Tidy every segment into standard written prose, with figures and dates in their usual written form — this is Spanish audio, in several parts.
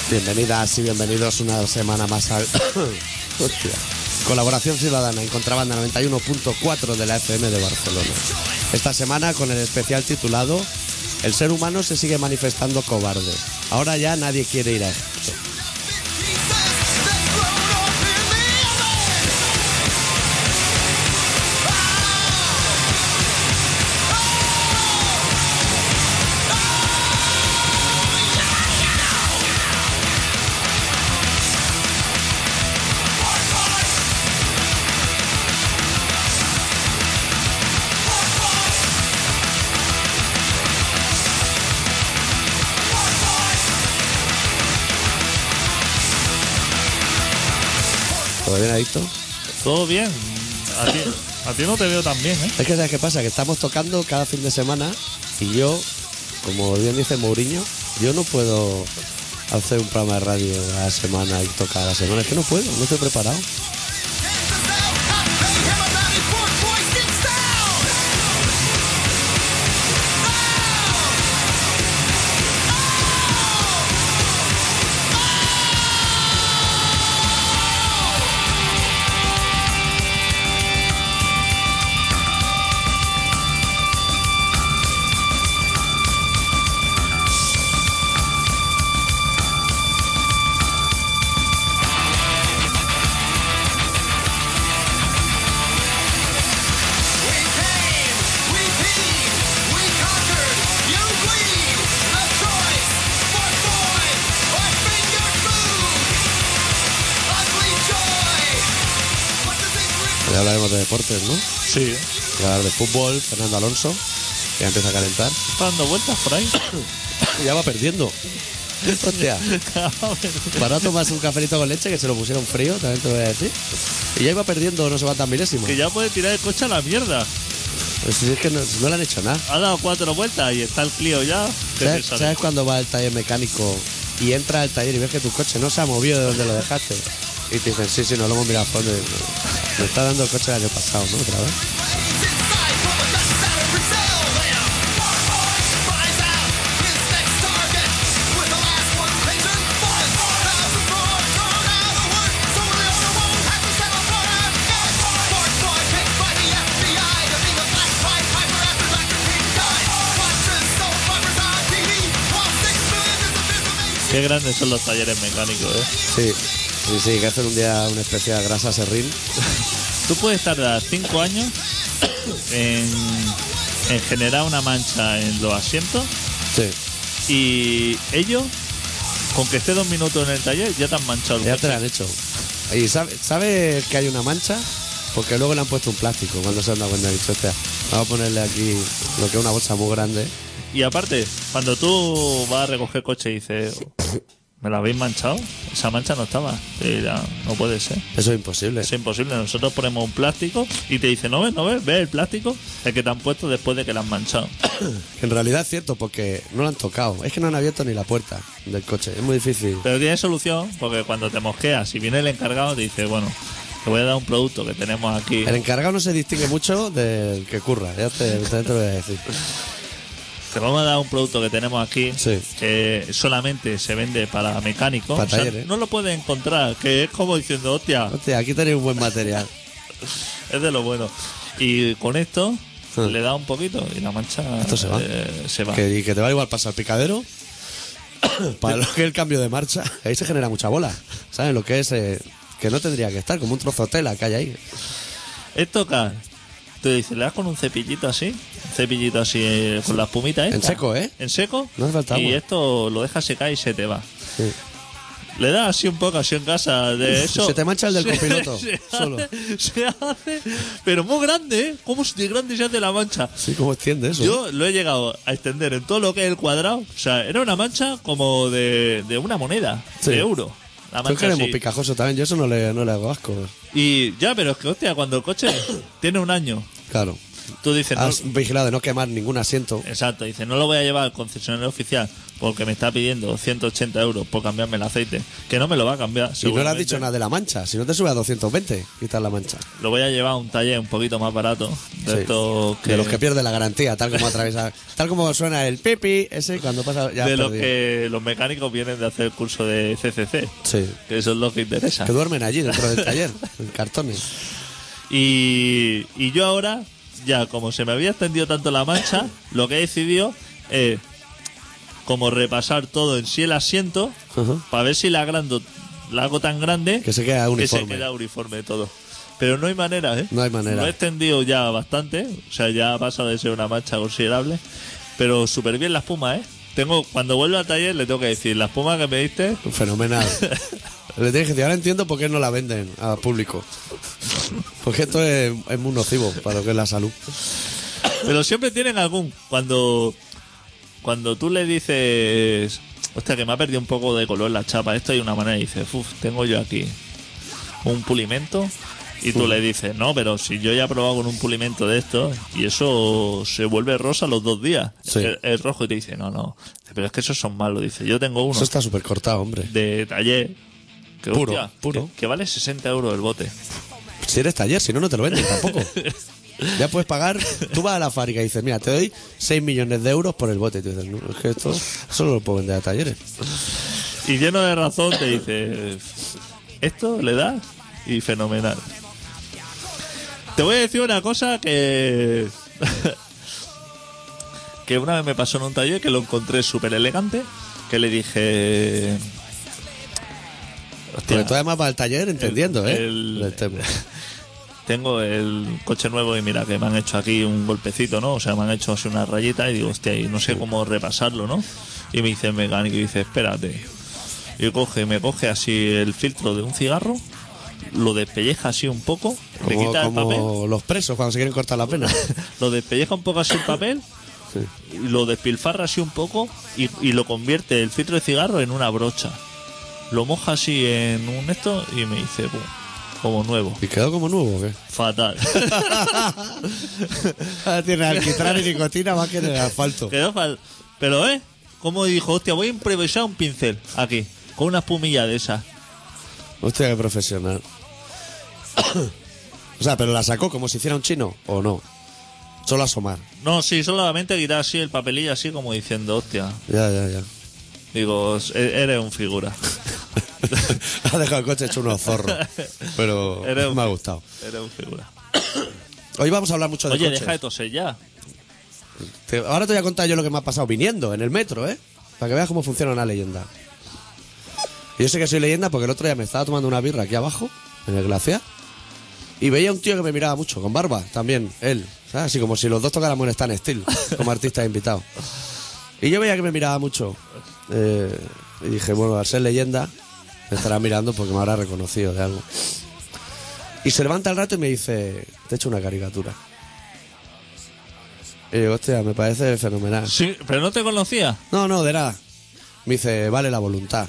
Bienvenidas y bienvenidos una semana más al... Hostia. Colaboración Ciudadana en Contrabanda 91.4 de la FM de Barcelona. Esta semana con el especial titulado El ser humano se sigue manifestando cobarde. Ahora ya nadie quiere ir a esto. ¿Todo bien, Adicto? Todo bien. A ti no te veo tan bien, ¿eh? Es que ¿sabes qué pasa? Que estamos tocando cada fin de semana y yo, como bien dice Mourinho, yo no puedo hacer un programa de radio a la semana y tocar a la semana. Es que no puedo, no estoy preparado. Ya hablaremos de deportes, ¿no? Sí. Voy a hablar de fútbol, Fernando Alonso, que ya empieza a calentar. Está dando vueltas por ahí. Ya va perdiendo. Hostia. Para tomarse un cafelito con leche, que se lo pusieron frío, también te lo voy a decir. Y ya iba perdiendo no sé cuántas milésimas. Que ya puede tirar el coche a la mierda. Pues es que no le han hecho nada. Ha dado 4 vueltas y está el Clio ya. ¿Sabes cuando va al taller mecánico y entra al taller y ves que tu coche no se ha movido de donde lo dejaste? Y te dicen, sí, no lo hemos mirado a fondo. Me está dando el coche el año pasado, ¿no? Otra vez. Qué grandes son los talleres mecánicos, ¿eh? Sí, que hacen un día un especial grasa serrín. Tú puedes tardar 5 años en generar una mancha en los asientos. Sí. Y ellos, con que esté 2 minutos en el taller, ya te han manchado el Ya coche. te lo han hecho. Y ¿sabes que hay una mancha? Porque luego le han puesto un plástico cuando se han dado cuenta. Han dicho, hostia, vamos a ponerle aquí lo que es una bolsa muy grande. Y aparte, cuando tú vas a recoger coche y dices, ¿me la habéis manchado? Esa mancha no estaba. Y ya, no puede ser. Eso es imposible. Es imposible. Nosotros ponemos un plástico y te dice, ¿no ves? ¿Ves el plástico? El que te han puesto después de que la han manchado. En realidad es cierto, porque no lo han tocado. Es que no han abierto ni la puerta del coche. Es muy difícil. Pero tiene solución, porque cuando te mosqueas, si viene el encargado, te dice, bueno, te voy a dar un producto que tenemos aquí. El encargado no se distingue mucho del que curra. Ya te lo voy a decir. Te vamos a dar un producto que tenemos aquí, Sí. que solamente se vende para mecánicos. Para talleres. No lo puedes encontrar, que es como diciendo, hostia, Hostia, aquí tenéis un buen material. es de lo bueno. Y con esto le da un poquito y la mancha Esto se va. se va. Que te va igual pasar picadero. Para lo que es el cambio de marcha, ahí se genera mucha bola. ¿Sabes lo que es? Que no tendría que estar, como un trozo de tela que hay ahí. Es tocar. Tú dices, le das con un cepillito así con la espumita esta. En seco, ¿eh? En seco. No hace falta y agua. esto lo dejas secar y se te va. Sí. Le das así un poco, así en casa, de eso. Se te mancha el del copiloto, solo. Se hace, pero muy grande, ¿eh? ¿Cómo de grande se hace la mancha? Sí, ¿cómo extiende eso? Yo lo he llegado a extender en todo lo que es el cuadrado. O sea, era una mancha como de una moneda, Sí. de euro. La Tú mancha que eres así. muy picajoso también, yo eso no le hago asco. Y ya, pero es que, hostia, cuando el coche tiene un año Claro. tú dices... Has vigilado de no quemar ningún asiento. Exacto, dice, no lo voy a llevar al concesionario oficial porque me está pidiendo 180 euros por cambiarme el aceite, que no me lo va a cambiar. Y no le has dicho nada de la mancha. Si no te sube a 220, quitas la mancha. Lo voy a llevar a un taller un poquito más barato, de Sí. estos De los que pierden la garantía, tal como atraviesa, tal como suena el pipi, ese cuando pasa ya de has los perdido. que los mecánicos vienen de hacer el curso de CCC, Sí. que eso es lo que interesa. Que duermen allí dentro del taller, en cartones. Y yo ahora, ya como se me había extendido tanto la mancha, lo que he decidido es como repasar todo en sí el asiento, Ujú. para ver si la hago tan grande Que se queda uniforme. que se queda uniforme todo. Pero no hay manera, ¿eh? No hay manera. Lo he extendido ya bastante, o sea, ya ha pasado de ser una mancha considerable, pero súper bien la espuma, ¿eh? Cuando vuelvo al taller le tengo que decir, la espuma que me diste, Fenomenal. Le tienes que decir, ahora entiendo por qué no la venden al público. Porque esto es muy nocivo para lo que es la salud. pero siempre tienen algún, cuando tú le dices, hostia, que me ha perdido un poco de color la chapa, esto hay una manera, y dices, tengo yo aquí un pulimento, y tú le dices, no, pero si yo ya he probado con un pulimento de esto, y eso se vuelve rosa los 2 días, Sí. es rojo, y te dice, no, pero es que esos son malos, dice, yo tengo uno Eso está súper cortado, hombre. de taller, que, Puro, hostia, puro. que vale 60 euros el bote. Si eres taller, si no, no te lo venden tampoco. Ya puedes pagar. Tú vas a la fábrica y dices, mira, te doy 6 millones de euros por el bote. Y tú dices, no, es que esto solo lo puedo vender a talleres. Y lleno de razón te dice, esto le das y fenomenal. Te voy a decir una cosa que que una vez me pasó en un taller, que lo encontré súper elegante, que le dije, Porque tú además vas al taller entendiendo, el el tema. tengo el coche nuevo y mira que me han hecho aquí un golpecito, ¿no? O sea, me han hecho así una rayita y digo, hostia, y no sé cómo repasarlo, ¿no? Y me dice el mecánico y dice, espérate. Y me coge así el filtro de un cigarro, lo despelleja así un poco, le Como, quita el papel, como los presos cuando se quieren cortar la pena. lo despelleja un poco así el papel, Sí. y lo despilfarra así un poco y lo convierte el filtro de cigarro en una brocha. Lo moja así en un esto y me dice, "Pum, como nuevo". ¿Y quedó como nuevo o qué? Fatal. Tiene alquitrán y nicotina más que en el asfalto. Quedó Pero, como dijo, hostia, voy a improvisar un pincel aquí, con una espumilla de esa. Hostia, qué profesional. O sea, pero la sacó como si hiciera un chino, ¿o no? Solo asomar. No, sí, solamente quitar así el papelillo, así como diciendo, hostia. Ya. Digo, eres un figura. Ha dejado el coche hecho unos zorros. Pero Eres un- me ha gustado. Eres un figura. Hoy vamos a hablar mucho de Oye, coches. deja de toser ya. Ahora te voy a contar yo lo que me ha pasado viniendo en el metro, ¿eh? Para que veas cómo funciona una leyenda. Y yo sé que soy leyenda porque el otro día me estaba tomando una birra aquí abajo, en el glaciar, y veía un tío que me miraba mucho, con barba también, él. ¿Sabes? Así como si los dos tocáramos en Stan Steel, como artistas invitados. Y yo veía que me miraba mucho. Y dije, bueno, al ser leyenda, me estará mirando porque me habrá reconocido de algo. Y se levanta al rato y me dice, te he hecho una caricatura. Y digo, hostia, me parece fenomenal. Sí, pero no te conocía. No, de nada. Me dice, vale la voluntad.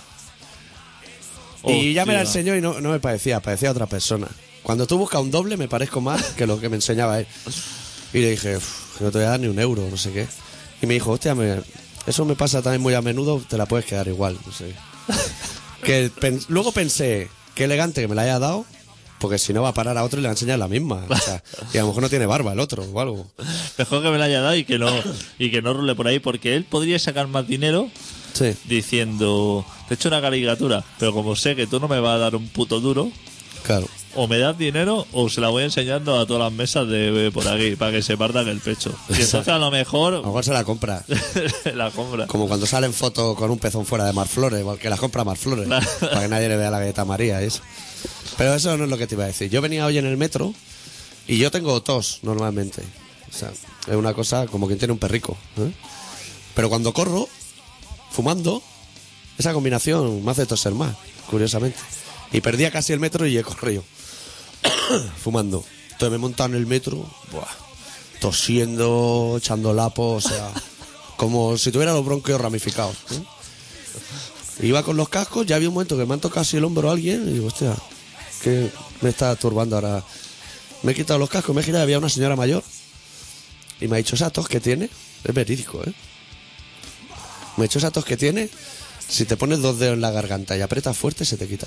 Y ya me la Hostia. enseñó y no me parecía otra persona. Cuando tú buscas un doble me parezco más que lo que me enseñaba él. Y le dije, que no te voy a dar ni un euro, no sé qué. Y me dijo, hostia, eso me pasa también muy a menudo, te la puedes quedar igual, no sé. Luego pensé, qué elegante que me la haya dado, porque si no va a parar a otro y le va a enseñar la misma. O sea, y a lo mejor no tiene barba el otro o algo. Mejor que me la haya dado y que no rule por ahí, porque él podría sacar más dinero Sí. diciendo, te he hecho una caricatura, pero como sé que tú no me vas a dar un puto duro, Claro. o me das dinero o se la voy enseñando a todas las mesas de por aquí para que se partan el pecho. Y entonces a lo A lo mejor mejor se la compra. la compra. Como cuando salen fotos con un pezón fuera de Marflores, que las compra Marflores, Claro. para que nadie le vea la galleta María y eso. Pero eso no es lo que te iba a decir. Yo venía hoy en el metro y yo tengo tos normalmente. O sea, es una cosa como quien tiene un perrico. ¿Eh? Pero cuando corro, fumando, esa combinación me hace toser más, curiosamente. Y perdía casi el metro y he corrido. Fumando. Entonces me he montado en el metro, buah, tosiendo, echando lapos, o sea, como si tuviera los bronquios ramificados. Iba con los cascos, ya había un momento que me han tocado así el hombro a alguien y digo, hostia, ¿qué me está turbando ahora? Me he quitado los cascos, me he girado y había una señora mayor y me ha dicho, esa tos que tiene, es verídico, ¿eh? Me ha dicho, esa tos que tiene, si te pones 2 dedos en la garganta y aprietas fuerte, se te quita.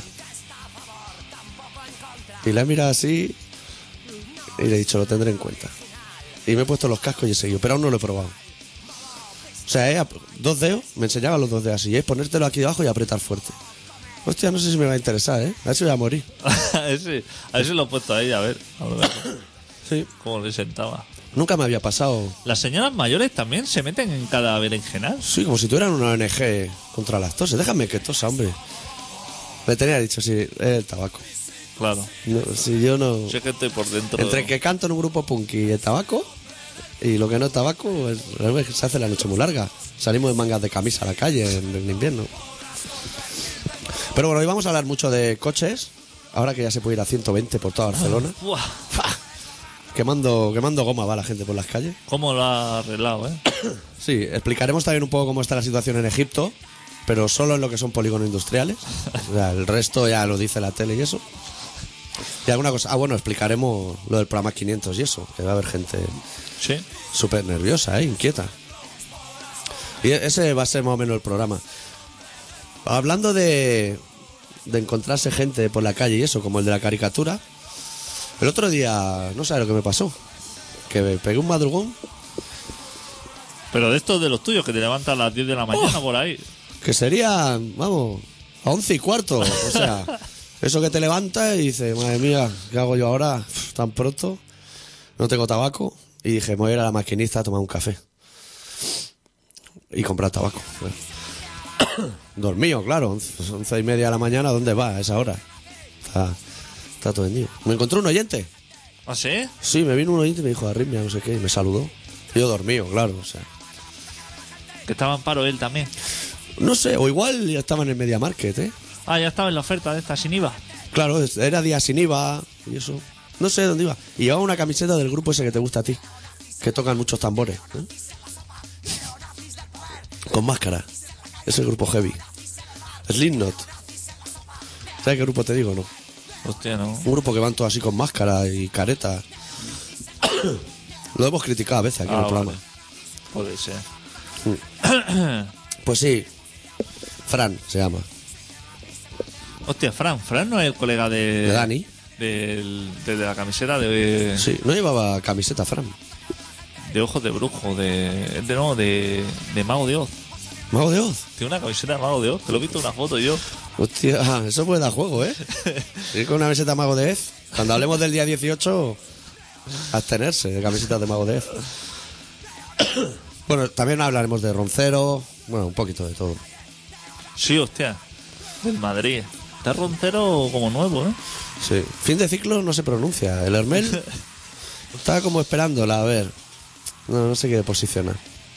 Y la he mirado así y le he dicho, lo tendré en cuenta. Y me he puesto los cascos y he seguido, pero aún no lo he probado. O sea, 2 dedos, me enseñaba los 2 dedos así, es ponértelo aquí debajo y apretar fuerte. Hostia, no sé si me va a interesar, ¿eh? A ver si voy a morir. a ver si lo he puesto ahí, a ver Sí. cómo le sentaba. Nunca me había pasado. Las señoras mayores también se meten en cada berenjenal. Sí, como si tuvieran una ONG contra las toses. Déjame que tosa, hombre. Me tenía dicho, sí, es el tabaco. Claro. No, si yo no... Sé que estoy por dentro. Entre que canto en un grupo punk y el tabaco, y lo que no es tabaco, se hace la noche muy larga. Salimos de mangas de camisa a la calle en invierno. Pero bueno, hoy vamos a hablar mucho de coches. Ahora que ya se puede ir a 120 por toda Barcelona. Buah. Quemando goma va la gente por las calles. ¿Cómo lo ha arreglado, eh? Sí, explicaremos también un poco cómo está la situación en Egipto, pero solo en lo que son polígonos industriales. O sea, el resto ya lo dice la tele y eso. Y alguna cosa. Ah, bueno, explicaremos lo del programa 500 y eso, que va a haber gente Sí. súper nerviosa, inquieta. Y ese va a ser más o menos el programa. Hablando de encontrarse gente por la calle y eso, como el de la caricatura. El otro día, no sabes lo que me pasó. Que me pegué un madrugón. Pero de estos de los tuyos, que te levantas a las 10 de la mañana por ahí. Que sería, vamos, a 11:15. O sea, eso que te levantas y dices, madre mía, ¿qué hago yo ahora? Tan pronto. No tengo tabaco. Y dije, me voy a ir a la maquinista a tomar un café. Y comprar tabaco. Dormido, claro. 11:30 de la mañana, ¿dónde va a esa hora? Está todo el día. Me encontró un oyente. ¿Ah, sí? Sí, me vino un oyente y me dijo arritmia, no sé qué, y me saludó. Y yo dormido, claro, o sea. Que estaba en paro él también. No sé, o igual ya estaba en el Media Market, ¿eh? Ah, ya estaba en la oferta de esta sin IVA. Claro, era día sin IVA y eso. No sé dónde iba. Y llevaba una camiseta del grupo ese que te gusta a ti, que tocan muchos tambores, ¿eh? Con máscara. Ese grupo heavy. Slipknot. ¿Sabes qué grupo te digo, no? Hostia, no. Un grupo que van todos así con máscara y careta. Lo hemos criticado a veces aquí en el programa. Vale. Puede ser. Pues sí. Fran se llama. Hostia, Fran no es el colega de Dani. De la camiseta de Sí, no llevaba camiseta Fran. Ojos de Brujo, de Mago de Oz. Mago de Oz. Tiene una camiseta de Mago de Oz, que lo he visto en una foto yo. Hostia, eso puede dar juego, ¿eh? Ir con una camiseta Mago de Oz. Cuando hablemos del día 18, abstenerse de camisetas de Mago de Oz. Bueno, también hablaremos de Roncero. Bueno, un poquito de todo. Sí, hostia. Del Madrid. Está Roncero como nuevo, ¿eh? Sí. Fin de ciclo no se pronuncia. El Hermel estaba como esperándola, a ver. No se quiere posicionar.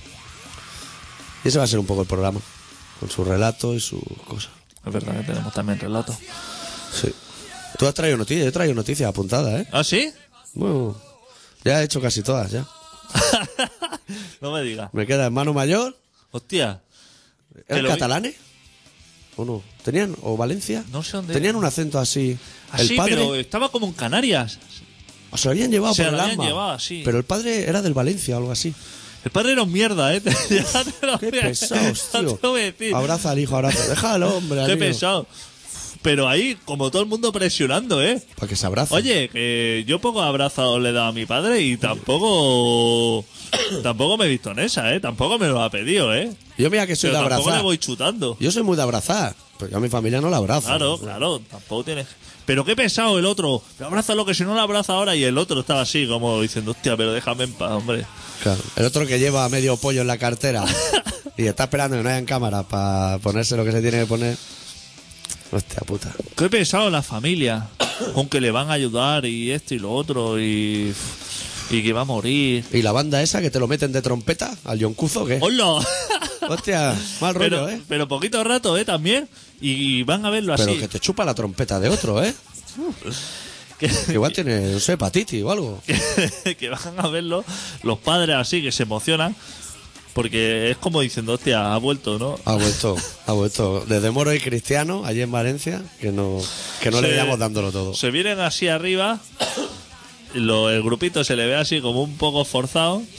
Y ese va a ser un poco el programa. Con su relato y su cosa. Es verdad que tenemos también relato. Sí. Tú has traído noticias, yo he traído noticias apuntadas, ¿eh? ¿Ah, sí? Bueno, ya he hecho casi todas, ya. No me digas. Me queda hermano mayor. Hostia. ¿Eran catalanes? ¿O no? ¿Tenían? ¿O Valencia? No sé dónde. Tenían un acento así. Así, pero estaba como en Canarias. O se lo habían llevado Se por lo el habían alma. llevado, sí. Pero el padre era del Valencia o algo así. El padre era un mierda, ¿eh? Qué pesados, tío. Abraza al hijo, abraza. Déjalo, hombre. Qué al niño. pesado. Pero ahí, como todo el mundo presionando, ¿eh? Para que se abrace. Oye, que yo pocos abrazos le he dado a mi padre y tampoco me he visto en esa, ¿eh? Tampoco me lo ha pedido, ¿eh? Yo mira que soy Pero de tampoco abrazar. le voy chutando. Yo soy muy de abrazar. Pero yo a mi familia no la abrazo. Claro, tampoco tienes... Pero qué pesado el otro. Pero abrázalo, que si no lo abraza ahora. Y el otro estaba así, como diciendo, hostia, pero déjame en paz, hombre. Claro. El otro que lleva medio pollo en la cartera y está esperando que no hayan cámaras para ponerse lo que se tiene que poner. Hostia puta. Qué pesado la familia. Con que le van a ayudar y esto y lo otro y que va a morir. Y la banda esa que te lo meten de trompeta al Yoncuzo, ¿qué? ¡Hola! Hostia, mal rollo, Pero poquito rato, también. Y van a verlo así. Pero que te chupa la trompeta de otro, Que Igual tiene, no sé, hepatitis o algo. que van a verlo los padres así, que se emocionan. Porque es como diciendo, hostia, ha vuelto, ¿no? Ha vuelto. Desde Moro y Cristiano, allí en Valencia, que no le veíamos dándolo todo. Se vienen así arriba, el grupito se le ve así como un poco forzado,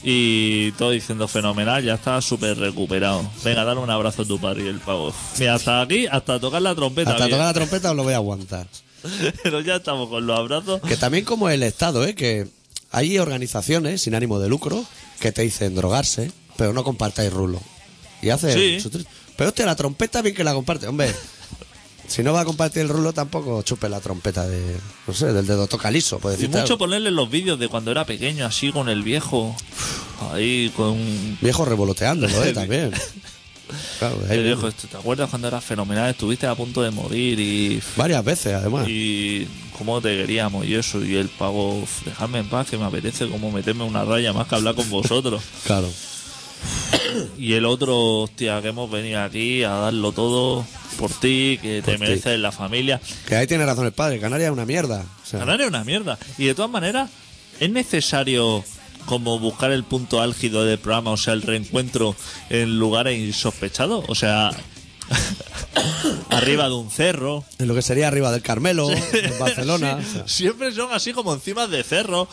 Y todo diciendo fenomenal, ya está súper recuperado. Venga, dale un abrazo a tu padre y el pavo. Mira, hasta aquí, hasta tocar la trompeta. Hasta bien. tocar la trompeta os lo voy a aguantar. Pero ya estamos con los abrazos. Que también como el Estado, que hay organizaciones sin ánimo de lucro que te dicen drogarse, pero no compartáis rulo. Y hace... Sí. Pero hostia, la trompeta bien que la comparte. Hombre, si no va a compartir el rulo, tampoco chupe la trompeta de... No sé, del dedo toca liso, puede Y decirte mucho algo. ponerle los vídeos de cuando era pequeño, así con el viejo. Ahí con... Viejo revoloteándolo, también. Claro, ahí El mismo. viejo, ¿te acuerdas cuando eras fenomenal? Estuviste a punto de morir Varias veces, además. y cómo te queríamos y eso. Y el pavo, "Uf, dejadme en paz, que me apetece como meterme una raya más que hablar con vosotros". Claro. Y el otro, hostia, que hemos venido aquí a darlo todo por ti, que Por te ti. mereces la familia. Que ahí tiene razón el padre. Canarias es una mierda. O sea, Canarias es una mierda. Y de todas maneras, es necesario como buscar el punto álgido del programa, o sea, el reencuentro en lugares insospechados. O sea, arriba de un cerro. en lo que sería arriba del Carmelo, en Barcelona. Sí, o sea. siempre son así como encima de cerro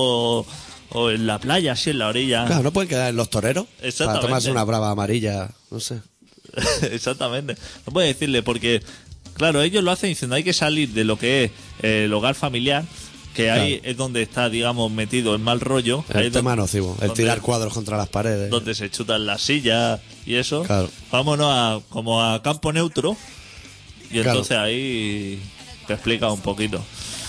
o en la playa, así en la orilla. Claro, no pueden quedar en los toreros para Exactamente. tomarse una brava amarilla, no sé. Exactamente. No puedes decirle porque, claro, ellos lo hacen diciendo hay que salir de lo que es el hogar familiar, que ahí Claro. es donde está, digamos, metido el mal rollo. Ahí El es tema donde- nocivo, el donde- tirar cuadros contra las paredes. donde se chutan las sillas y eso. Claro. Vámonos como a campo neutro y Claro. entonces ahí te explica un poquito.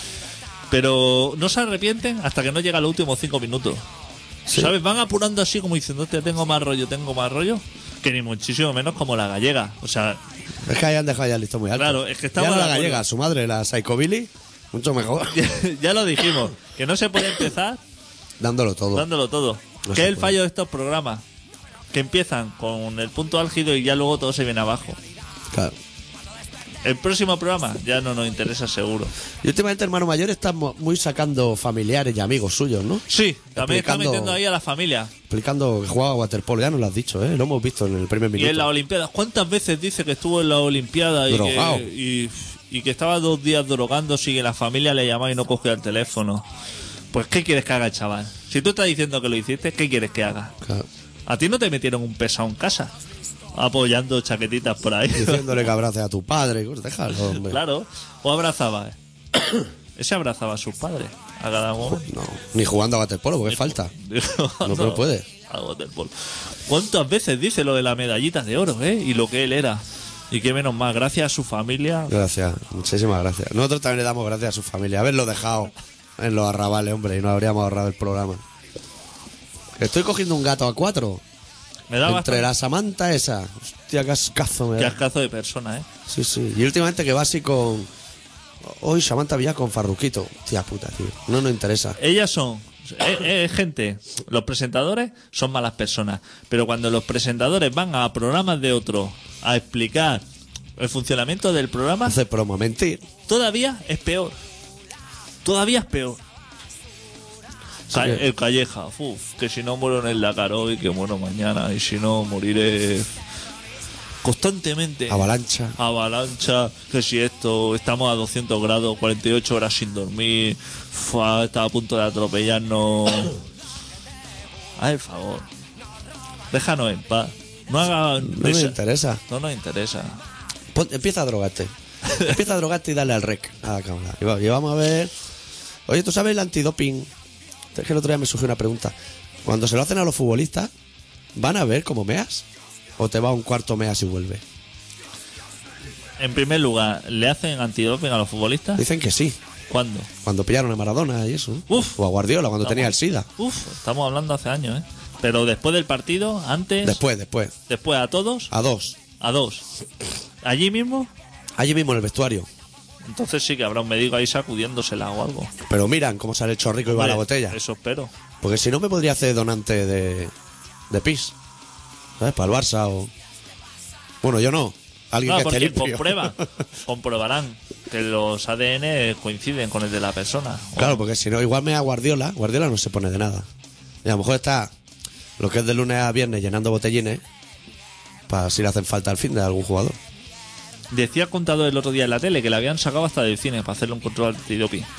Pero no se arrepienten hasta que no llega los últimos 5 minutos. Sí. ¿Sabes? Van apurando así como diciendo, hostia, tengo más rollo. Que ni muchísimo menos como la gallega. O sea, Es que hayan dejado ya el listón muy alto. Claro, es que estamos ya no de la acuerdo. gallega, su madre, la Psycho Billy, mucho mejor. ya lo dijimos, que no se puede empezar Dándolo todo. dándolo todo. No Que se es el puede. fallo de estos programas. Que empiezan con el punto álgido y ya luego todo se viene abajo. Claro. El próximo programa ya no nos interesa seguro. Y últimamente Hermano Mayor está muy sacando familiares y amigos suyos, ¿no? Sí, también está Explicando- metiendo ahí a la familia. Explicando que jugaba a waterpolo, ya nos lo has dicho, ¿eh? Lo hemos visto en el primer Y minuto. en las Olimpiadas. ¿Cuántas veces dice que estuvo en la Olimpiada Drogao. y que estaba 2 días drogándose y que la familia le llamaba y no cogía el teléfono? Pues, ¿qué quieres que haga, chaval? Si tú estás diciendo que lo hiciste, ¿qué quieres que haga? Claro. ¿A ti no te metieron un pesado en casa? Apoyando chaquetitas por ahí. Diciéndole que abrace a tu padre. Pues déjalo, hombre. Claro. O abrazaba. Ese abrazaba a sus padres. A cada momento. No, ni jugando a waterpolo, porque es falta. No puede. A waterpolo. ¿Cuántas veces dice lo de la medallita de oro, y lo que él era? Y que menos mal, gracias a su familia. Gracias, muchísimas gracias. Nosotros también le damos gracias a su familia. Haberlo dejado en los arrabales, hombre, y nos habríamos ahorrado el programa. Estoy cogiendo un gato a 4. Me da Entre bastante la Samantha esa. Hostia, qué ascazo me qué da. ascazo de persona, Sí, sí. Y últimamente que va así con... Hoy Samantha Villa con Farruquito. Tía puta, tío. No nos interesa. Ellas son gente, los presentadores son malas personas, pero cuando los presentadores van a programas de otros a explicar el funcionamiento del programa, Hace promo, mentir. todavía es peor. Todavía es peor. que- El Calleja, que si no muero en el Dakar hoy, que muero mañana, y si no moriré constantemente. Avalancha. Avalancha, que si esto, estamos a 200 grados, 48 horas sin dormir, está a punto de atropellarnos. Ay, por favor, déjanos en paz. No haga No nos interesa. no nos interesa. Empieza a drogarte. Empieza a drogarte y dale al rec a la cámara. Y vamos a ver. Oye, ¿tú sabes el antidoping? Es que el otro día me surgió una pregunta. Cuando se lo hacen a los futbolistas, ¿van a ver cómo meas? ¿O te va a un cuarto meas y vuelve? En primer lugar, ¿le hacen antidoping a los futbolistas? Dicen que sí. ¿Cuándo? Cuando pillaron a Maradona y eso. ¿no? Uf. O a Guardiola cuando tenía el SIDA. Estamos hablando hace años, ¿eh? Pero después del partido, antes, Después. a todos, A 2. a 2. Allí mismo, Allí mismo en el vestuario. entonces sí que habrá un médico ahí sacudiéndosela o algo. Pero miran cómo sale el chorrico y va a la Hombre, botella. Eso espero. Porque si no me podría hacer donante de pis. ¿Sabes? Para el Barça o... Bueno, yo no. Alguien No, que esté porque limpio. comprobarán que los ADN coinciden con el de la persona. Claro, porque si no, igual me da Guardiola. Guardiola no se pone de nada. Y a lo mejor está lo que es de lunes a viernes llenando botellines para si le hacen falta al fin de algún jugador. Decía contado el otro día en la tele que le habían sacado hasta del cine para hacerle un control antidoping.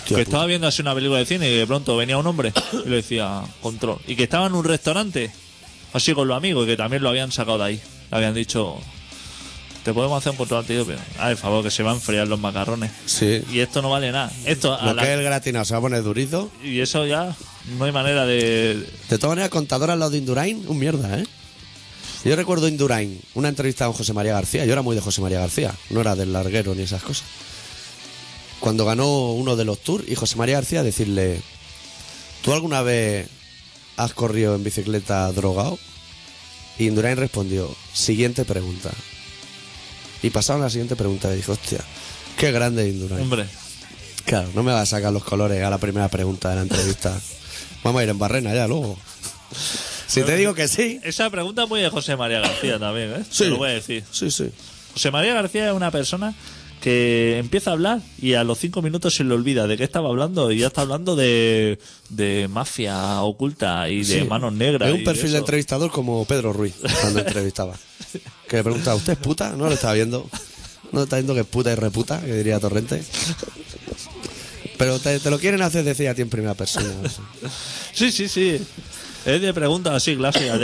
Que estaba viendo así una película de cine y de pronto venía un hombre y le decía control. Y que estaba en un restaurante, así con los amigos, y que también lo habían sacado de ahí. Le habían dicho, te podemos hacer un control antidio, pero por favor, que se van a enfriar los macarrones. Sí. Y esto no vale nada. Esto Lo que es el gratinado se va a poner durizo. Y eso ya no hay manera de... De todas maneras, contador al lado de Indurain, un mierda, ¿eh? Yo recuerdo Indurain, una entrevista con José María García. Yo era muy de José María García, no era del larguero ni esas cosas. Cuando ganó uno de los tours, y José María García decirle, ¿tú alguna vez has corrido en bicicleta drogado? Y Indurain respondió, siguiente pregunta. Y pasaron a la siguiente pregunta y dijo, hostia, qué grande Indurain. Hombre, Claro, no me va a sacar los colores a la primera pregunta de la entrevista. Vamos a ir en barrena ya luego. Si te digo que sí. esa pregunta es muy de José María García también, ¿eh? Sí. Te lo voy a decir. Sí, sí. José María García es una persona que empieza a hablar y a los 5 minutos se le olvida de qué estaba hablando y ya está hablando de mafia oculta y de Sí. manos negras. Es un y perfil de eso. entrevistador como Pedro Ruiz cuando entrevistaba. Que le preguntaba, ¿usted es puta? No lo está viendo. No está viendo que es puta y reputa, que diría Torrente. Pero te lo quieren hacer decir a ti en primera persona. Sí, sí, sí. Es de preguntas así clásicas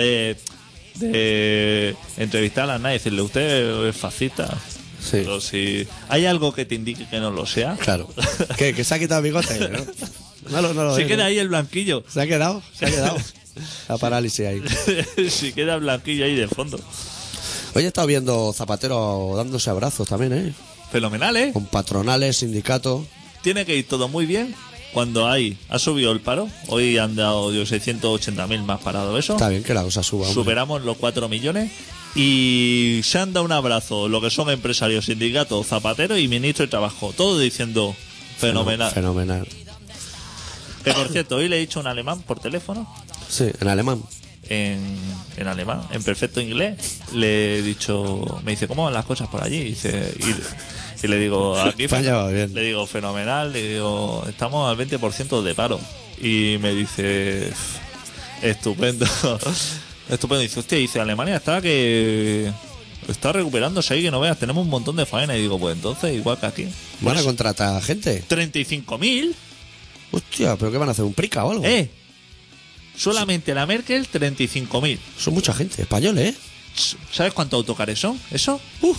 de entrevistar a nadie y decirle, ¿usted es fascista? Sí. Pero si hay algo que te indique que no lo sea, Claro. Que se ha quitado el bigote, ¿no? No lo si ve, queda ¿no? ahí el blanquillo. Se ha quedado. La parálisis ahí. Si queda el blanquillo ahí de fondo. Hoy he estado viendo Zapatero dándose abrazos también, ¿eh? Fenomenal, ¿eh? Con patronales, sindicatos. Tiene que ir todo muy bien cuando ha subido el paro. Hoy han dado 680.000 más parados eso. Está bien que la cosa suba. hombre. Superamos los 4 millones y se han dado un abrazo lo que son empresarios, sindicatos, zapateros y ministro de trabajo. Todo diciendo fenomenal. Fenomenal. Que por cierto, hoy le he dicho a un alemán por teléfono, Sí, en alemán. en alemán, en perfecto inglés, le he dicho, me dice, ¿cómo van las cosas por allí? Y le digo, aquí España va bien. le digo, fenomenal, le digo, estamos al 20% de paro. Y me dice, estupendo. Estupendo. Dice, hostia, dice, Alemania está recuperándose ahí, que no veas, tenemos un montón de faena. Y digo, pues entonces, igual que aquí. ¿Van a contratar gente? 35.000, Hostia, ¿pero qué van a hacer? ¿Un prica o algo? solamente la Merkel, 35.000. Son mucha gente, españoles, ¿eh? ¿Sabes cuántos autocares son? ¿Eso?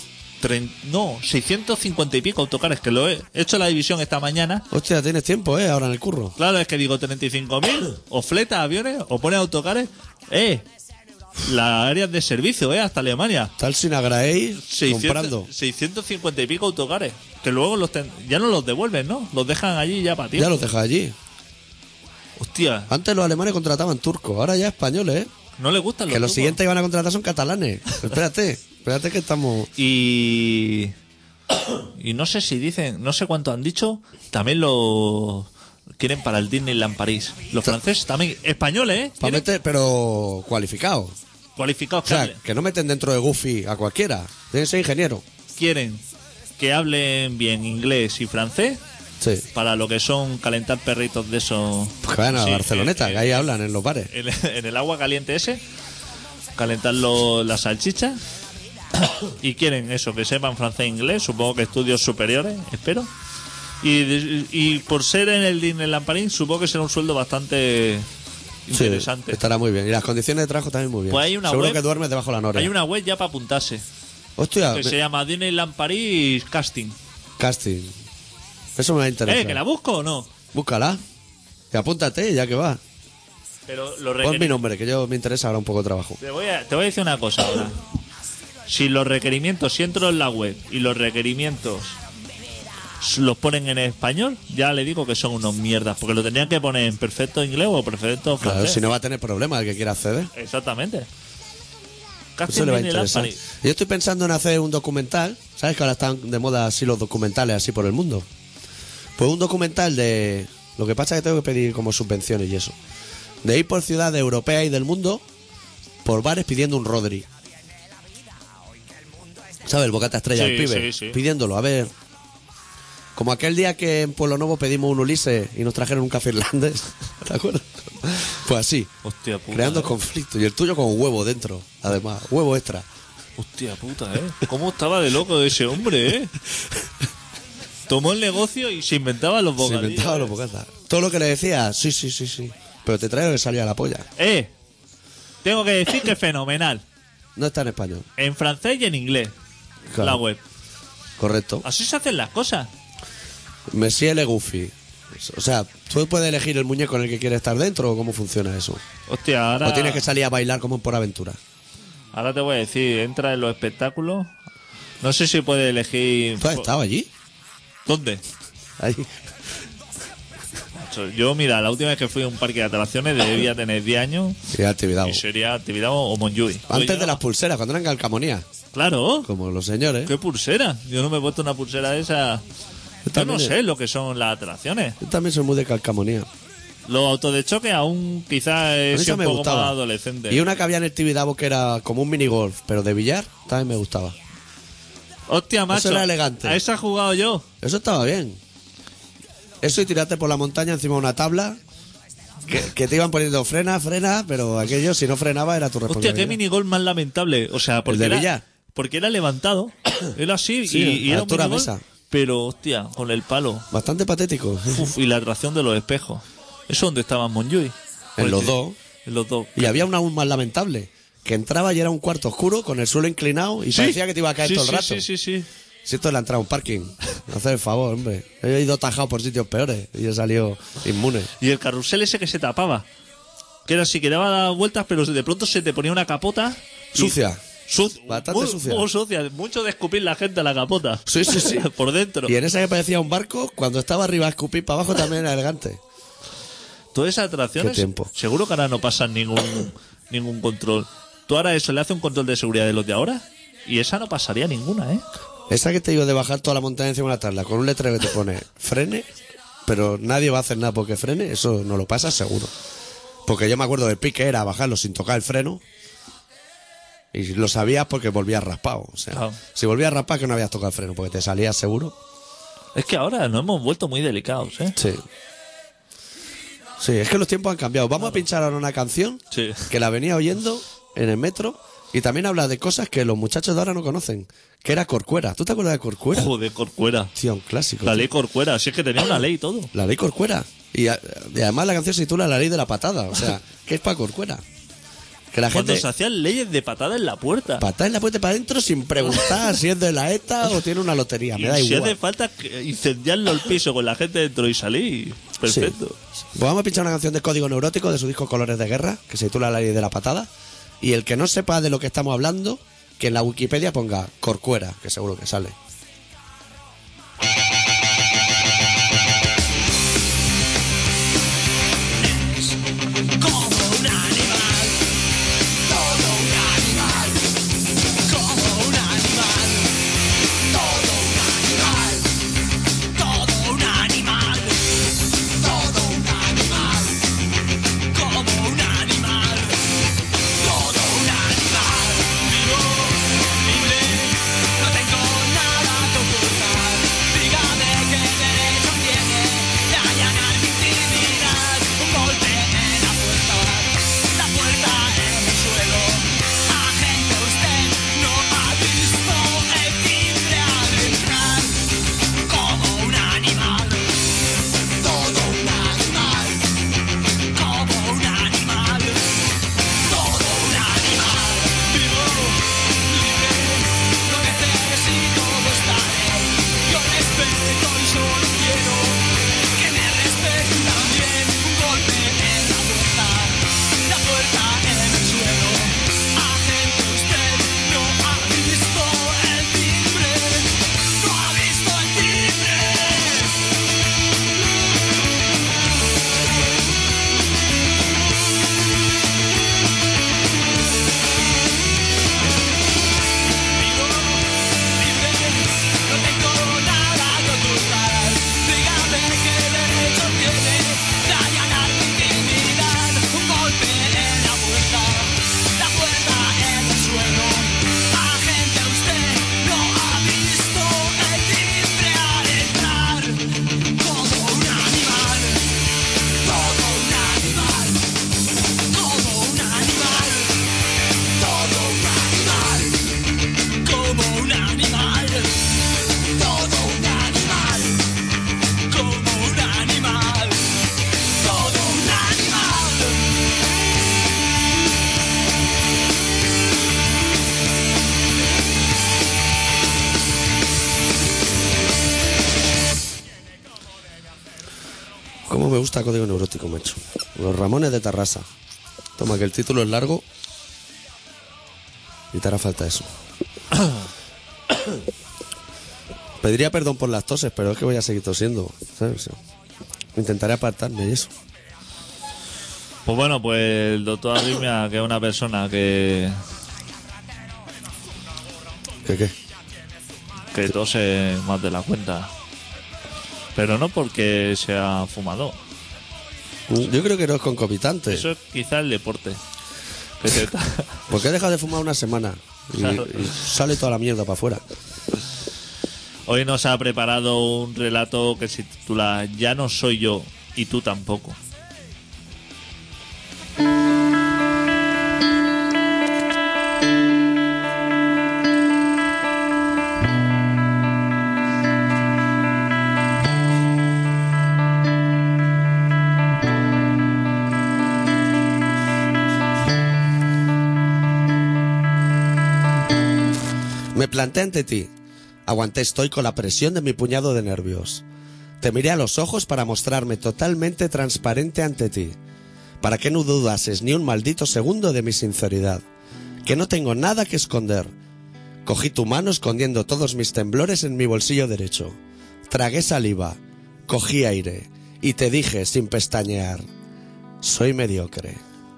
650 y pico autocares, que lo he hecho la división esta mañana. Hostia, tienes tiempo, ¿eh? Ahora en el curro. Claro, es que digo 35.000, o fleta aviones, o pone autocares. Las áreas de servicio, hasta Alemania. Tal Sinagraey comprando. 650 y pico autocares. Que luego ya no los devuelven, ¿no? Los dejan allí ya para ti. Ya los deja allí. Hostia, Antes los alemanes contrataban turcos, ahora ya españoles, ¿eh? no les gustan los Que los turcos. siguientes que van a contratar son catalanes. Espérate que estamos... Y no sé si dicen, no sé cuánto han dicho, también lo quieren para el Disneyland París. Los franceses también, españoles, ¿eh? Para Tienen meter, pero cualificados. cualificados, O sea, que no meten dentro de Goofy a cualquiera. Tienen que ser ingeniero. quieren que hablen bien inglés y francés Sí. para lo que son calentar perritos de esos. Pues que vayan a Sí, Barceloneta, que ahí hablan en los bares. en el agua caliente ese, calentar las salchichas. Y quieren eso, que sepan francés e inglés, supongo que estudios superiores, espero. Y por ser en el Disneyland París, supongo que será un sueldo bastante Sí, interesante. estará muy bien. Y las condiciones de trabajo también muy bien. Pues hay una Seguro web- que duermes debajo de la noria. Hay una web ya para apuntarse, Hostia, que se llama Disneyland París Casting. casting. Eso me va a interesar. ¿Que la busco o no? Búscala. Y apúntate, ya que va. Pero los Pon mi requerimientos... nombre, que yo me interesa ahora un poco de trabajo. Te voy a decir una cosa ahora. Si los requerimientos, si entro en la web y los requerimientos los ponen en español, ya le digo que son unos mierdas, porque lo tendrían que poner en perfecto inglés o perfecto Claro, francés. si no va a tener problema el que quiera acceder. Exactamente. Casting Eso le va a Disneyland interesar. París. Yo estoy pensando en hacer un documental. ¿Sabes que ahora están de moda así los documentales así por el mundo? Pues un documental de... Lo que pasa es que tengo que pedir como subvenciones y eso. De ir por ciudades europeas y del mundo, por bares pidiendo un Rodri. ¿Sabes? El bocata estrella Sí, del pibe. sí, sí. Pidiéndolo, a ver. Como aquel día que en Pueblo Nuevo pedimos un Ulises y nos trajeron un café irlandés. ¿Te acuerdas? Pues así. Hostia puta. Creando conflictos. Y el tuyo con huevo dentro, además. Huevo extra. Hostia puta, ¿eh? ¿Cómo estaba de loco ese hombre, eh? Tomó el negocio y se inventaba los Se bocadillos. inventaba los bocatas. Todo lo que le decía, sí. Pero te trae lo que salía a la polla. Tengo que decir que fenomenal. No está en español. En francés y en inglés. Claro. La web. Correcto. Así se hacen las cosas. Monsieur Le Goofy. O sea, ¿tú puedes elegir el muñeco en el que quieres estar dentro o cómo funciona eso? Hostia, ahora... ¿O tienes que salir a bailar como en Por Aventura? Ahora te voy a decir, entra en los espectáculos. No sé si puedes elegir... ¿Tú has estado allí? ¿Dónde? Ahí. Yo, mira, la última vez que fui a un parque de atracciones debía tener 10 años Sí, actividad. y sería actividad o Montjuïc. Antes Yo de las pulseras, cuando eran calcamonía. Claro. Como los señores. ¿Qué pulsera? Yo no me he puesto una pulsera de esa. Yo no también sé lo que son las atracciones. Yo también soy muy de calcamonía. Los autos de choque aún quizás A mí es esa un me poco gustaba. más adolescente. Y una que había en el Tibidabo que era como un minigolf, pero de billar, también me gustaba. Hostia, macho. era elegante. A esa he jugado yo. Eso estaba bien. Eso y tirarte por la montaña encima de una tabla que te iban poniendo frena, pero aquello si no frenaba era tu Hostia, responsabilidad. qué minigol más lamentable. O sea, porque de era, billar? porque era levantado. Era así Sí, y a era un altura minigol, mesa. pero hostia, con el palo. Bastante patético. Uf, y la atracción de los espejos. ¿Eso dónde estaba en Montjuïc? En los dos. En los dos. Y había una aún más lamentable, que entraba y era un cuarto oscuro con el suelo inclinado y parecía que te iba a caer Sí, todo el sí, rato. Sí. Si esto es la entrada a un parking, hacer el favor, hombre. He ido tajado por sitios peores y he salido inmune. Y el carrusel ese que se tapaba. Que era así, que daba las vueltas, pero de pronto se te ponía una capota. y- Sucia. muy, Bastante sucia. Muy sucia. Mucho de escupir la gente a la capota. Sí. Por dentro. Y en esa que parecía un barco, cuando estaba arriba a escupir para abajo también era elegante. Todas esas atracciones. Qué tiempo. Seguro que ahora no pasan ningún control. Tú ahora eso le haces un control de seguridad de los de ahora. Y esa no pasaría ninguna, ¿eh? Esa que te digo de bajar toda la montaña encima de una tabla con un letrero que te pone frene, pero nadie va a hacer nada porque frene, eso no lo pasa seguro. Porque yo me acuerdo del pique era bajarlo sin tocar el freno. Y lo sabías porque volvías raspado. O sea, Claro. si volvías raspado que no habías tocado el freno, porque te salías seguro. Es que ahora nos hemos vuelto muy delicados, ¿eh? Sí. Sí, es que los tiempos han cambiado. Vamos a pinchar ahora una canción Sí. que la venía oyendo en el metro y también habla de cosas que los muchachos de ahora no conocen. Que era Corcuera. ¿Tú te acuerdas de Corcuera? Joder, Corcuera. Tío, un clásico. La tío. ley Corcuera. Si es que tenía una ley y todo. La ley Corcuera. Y además la canción se titula La ley de la patada. O sea, ¿qué es para Corcuera? Que la Cuando gente se hacían leyes de patada en la puerta. patada en la puerta para adentro sin preguntar si es de la ETA o tiene una lotería. Me da Y si igual. hace falta incendiarlo el piso con la gente dentro y salir. Perfecto. Sí. Pues vamos a pinchar una canción de Código Neurótico de su disco Colores de Guerra, que se titula La ley de la patada. Y el que no sepa de lo que estamos hablando, que en la Wikipedia ponga Corcuera, que seguro que sale. Como un animal, todo un animal, como un animal, todo un animal, todo un animal, todo un animal, como un animal, todo un animal, vivo, libre, no tengo nada gusta Código Neurótico, macho. Los Ramones de Tarrasa. Toma, que el título es largo y te hará falta eso. Pediría perdón por las toses, pero es que voy a seguir tosiendo, ¿sabes? Intentaré apartarme y eso. Pues bueno, pues el doctor Arritmia, que es una persona que ¿Qué? tose más de la cuenta. Pero no porque sea fumador. Yo creo que no es concomitante. Eso es quizá el deporte. Que te- Porque he dejado de fumar una semana y, Claro. y sale toda la mierda para afuera. Hoy nos ha preparado un relato que se titula Ya no soy yo y tú tampoco. Me planté ante ti. Aguanté estoico la presión de mi puñado de nervios. Te miré a los ojos para mostrarme totalmente transparente ante ti. Para que no dudases ni un maldito segundo de mi sinceridad. Que no tengo nada que esconder. Cogí tu mano escondiendo todos mis temblores en mi bolsillo derecho. Tragué saliva. Cogí aire. Y te dije sin pestañear. Soy mediocre.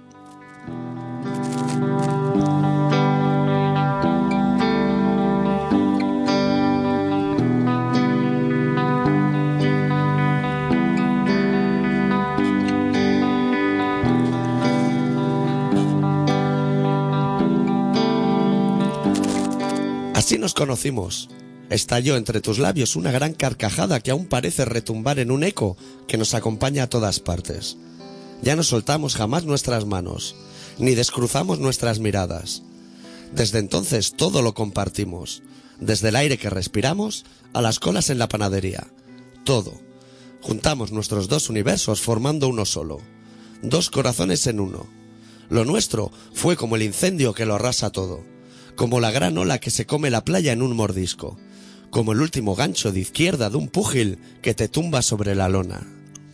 Así nos conocimos. Estalló entre tus labios una gran carcajada que aún parece retumbar en un eco que nos acompaña a todas partes. Ya no soltamos jamás nuestras manos, ni descruzamos nuestras miradas. Desde entonces todo lo compartimos, desde el aire que respiramos a las colas en la panadería. Todo. Juntamos nuestros dos universos formando uno solo. Dos corazones en uno. Lo nuestro fue como el incendio que lo arrasa todo. Como la gran ola que se come la playa en un mordisco, como el último gancho de izquierda de un púgil que te tumba sobre la lona.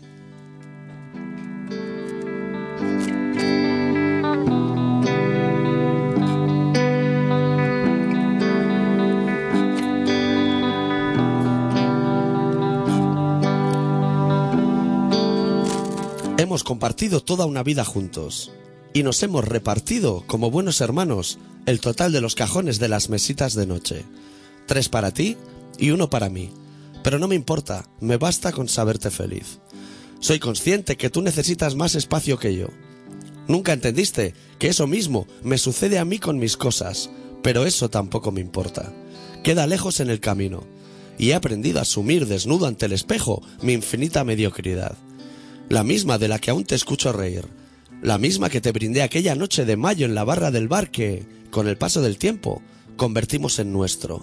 Hemos compartido toda una vida juntos y nos hemos repartido, como buenos hermanos, el total de los cajones de las mesitas de noche. 3 para ti y 1 para mí. Pero no me importa, me basta con saberte feliz. Soy consciente que tú necesitas más espacio que yo. Nunca entendiste que eso mismo me sucede a mí con mis cosas, pero eso tampoco me importa. Queda lejos en el camino, y he aprendido a asumir desnudo ante el espejo mi infinita mediocridad. La misma de la que aún te escucho reír. La misma que te brindé aquella noche de mayo en la barra del bar que, con el paso del tiempo, convertimos en nuestro.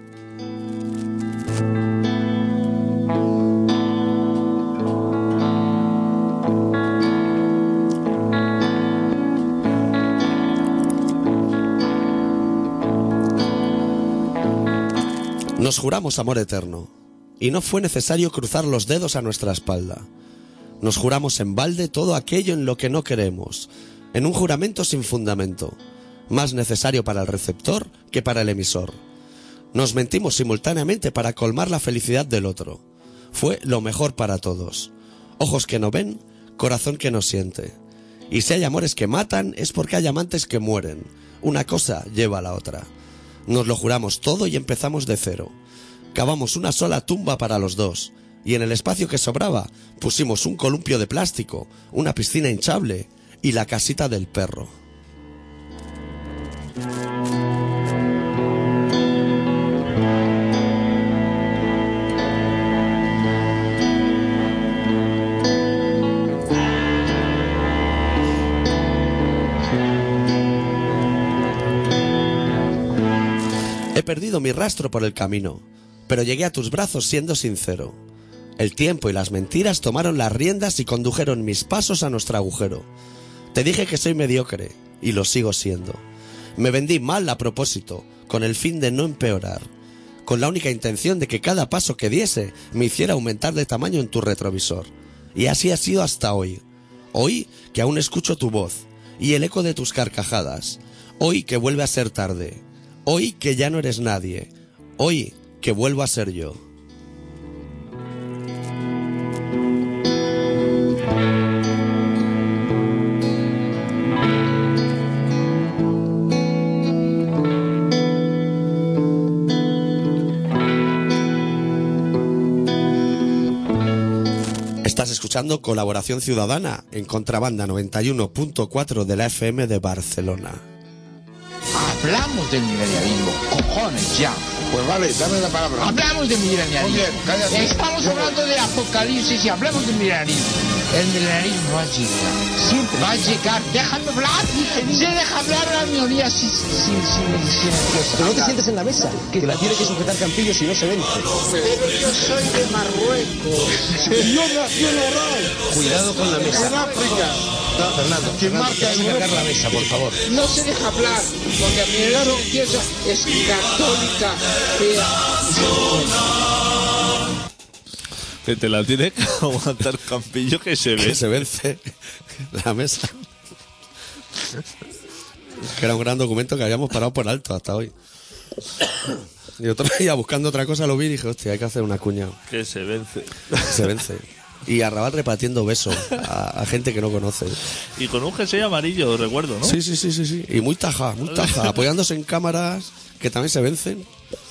Nos juramos amor eterno, y no fue necesario cruzar los dedos a nuestra espalda. Nos juramos en balde todo aquello en lo que no queremos, en un juramento sin fundamento, más necesario para el receptor que para el emisor. Nos mentimos simultáneamente para colmar la felicidad del otro. Fue lo mejor para todos. Ojos que no ven, corazón que no siente. Y si hay amores que matan, es porque hay amantes que mueren. Una cosa lleva a la otra. Nos lo juramos todo y empezamos de cero. Cavamos una sola tumba para los dos, y en el espacio que sobraba pusimos un columpio de plástico, una piscina hinchable y la casita del perro. He perdido mi rastro por el camino, pero llegué a tus brazos siendo sincero. El tiempo y las mentiras tomaron las riendas y condujeron mis pasos a nuestro agujero. Te dije que soy mediocre, y lo sigo siendo. Me vendí mal a propósito, con el fin de no empeorar, con la única intención de que cada paso que diese me hiciera aumentar de tamaño en tu retrovisor. Y así ha sido hasta hoy. Hoy que aún escucho tu voz y el eco de tus carcajadas. Hoy que vuelve a ser tarde. Hoy que ya no eres nadie. Hoy que vuelvo a ser yo. Estás escuchando Colaboración Ciudadana en Contrabanda 91.4 de la FM de Barcelona. Hablamos del milenialismo, cojones, ya. Pues vale, dame la palabra. Hablamos del milenialismo. Muy bien, cállate. Estamos hablando de apocalipsis y hablamos del milenialismo. El milenialismo va a llegar. Siempre va a llegar. Déjame hablar. Se deja hablar a la minoría sin Pero no te sientes en la mesa, que la tiene que sujetar Campillo si no se vence. Pero yo soy de Marruecos. Yo nací en Oran, Cuidado con la en mesa. África. Fernando, ¿Quién marca tienes que Europa? cargar la mesa, por favor. No se deja hablar, porque mi religiosa es católica, fea. Que te la tiene que aguantar Campillo que se ve. Que se vence la mesa. Que era un gran documento que habíamos parado por alto hasta hoy. Y otro día buscando otra cosa lo vi y dije, hostia, hay que hacer una cuña. Que se vence. Se vence. Y Arrabal repartiendo besos a gente que no conoce. Y con un jersey amarillo, recuerdo, ¿no? Sí. Y muy taja, apoyándose en cámaras que también se vencen.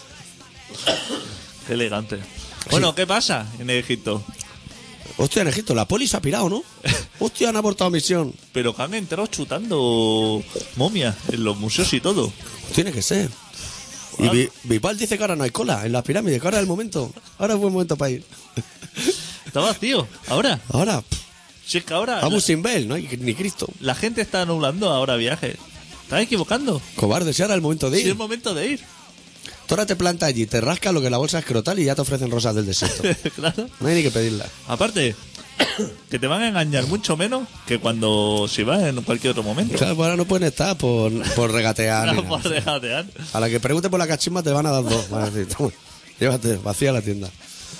Qué elegante. Bueno, ¿qué pasa en Egipto? Hostia, en Egipto, la poli se ha pirado, ¿no? Hostia, han abortado misión. Pero que han entrado chutando momias en los museos y todo. Tiene que ser. Y Vipal dice que ahora no hay cola en las pirámides, que ahora es el momento. Ahora es buen momento para ir. Está vacío. Ahora. Ahora, Si es que ahora vamos sin ver, no hay ni Cristo. la gente está anulando ahora viajes. Estás equivocando. Cobarde, si ahora es el momento de Si es ir. el momento de ir. Tú ahora te plantas allí, te rascas lo que la bolsa es escrotal y ya te ofrecen rosas del desierto. Claro. No hay ni que pedirlas. Aparte, que te van a engañar mucho menos que cuando si vas en cualquier otro momento. Claro, pues ahora no pueden estar por regatear. ni No, nada. por regatear. A la que pregunte por la cachimba te van a dar dos. Van a decir, toma, llévate, vacía la tienda.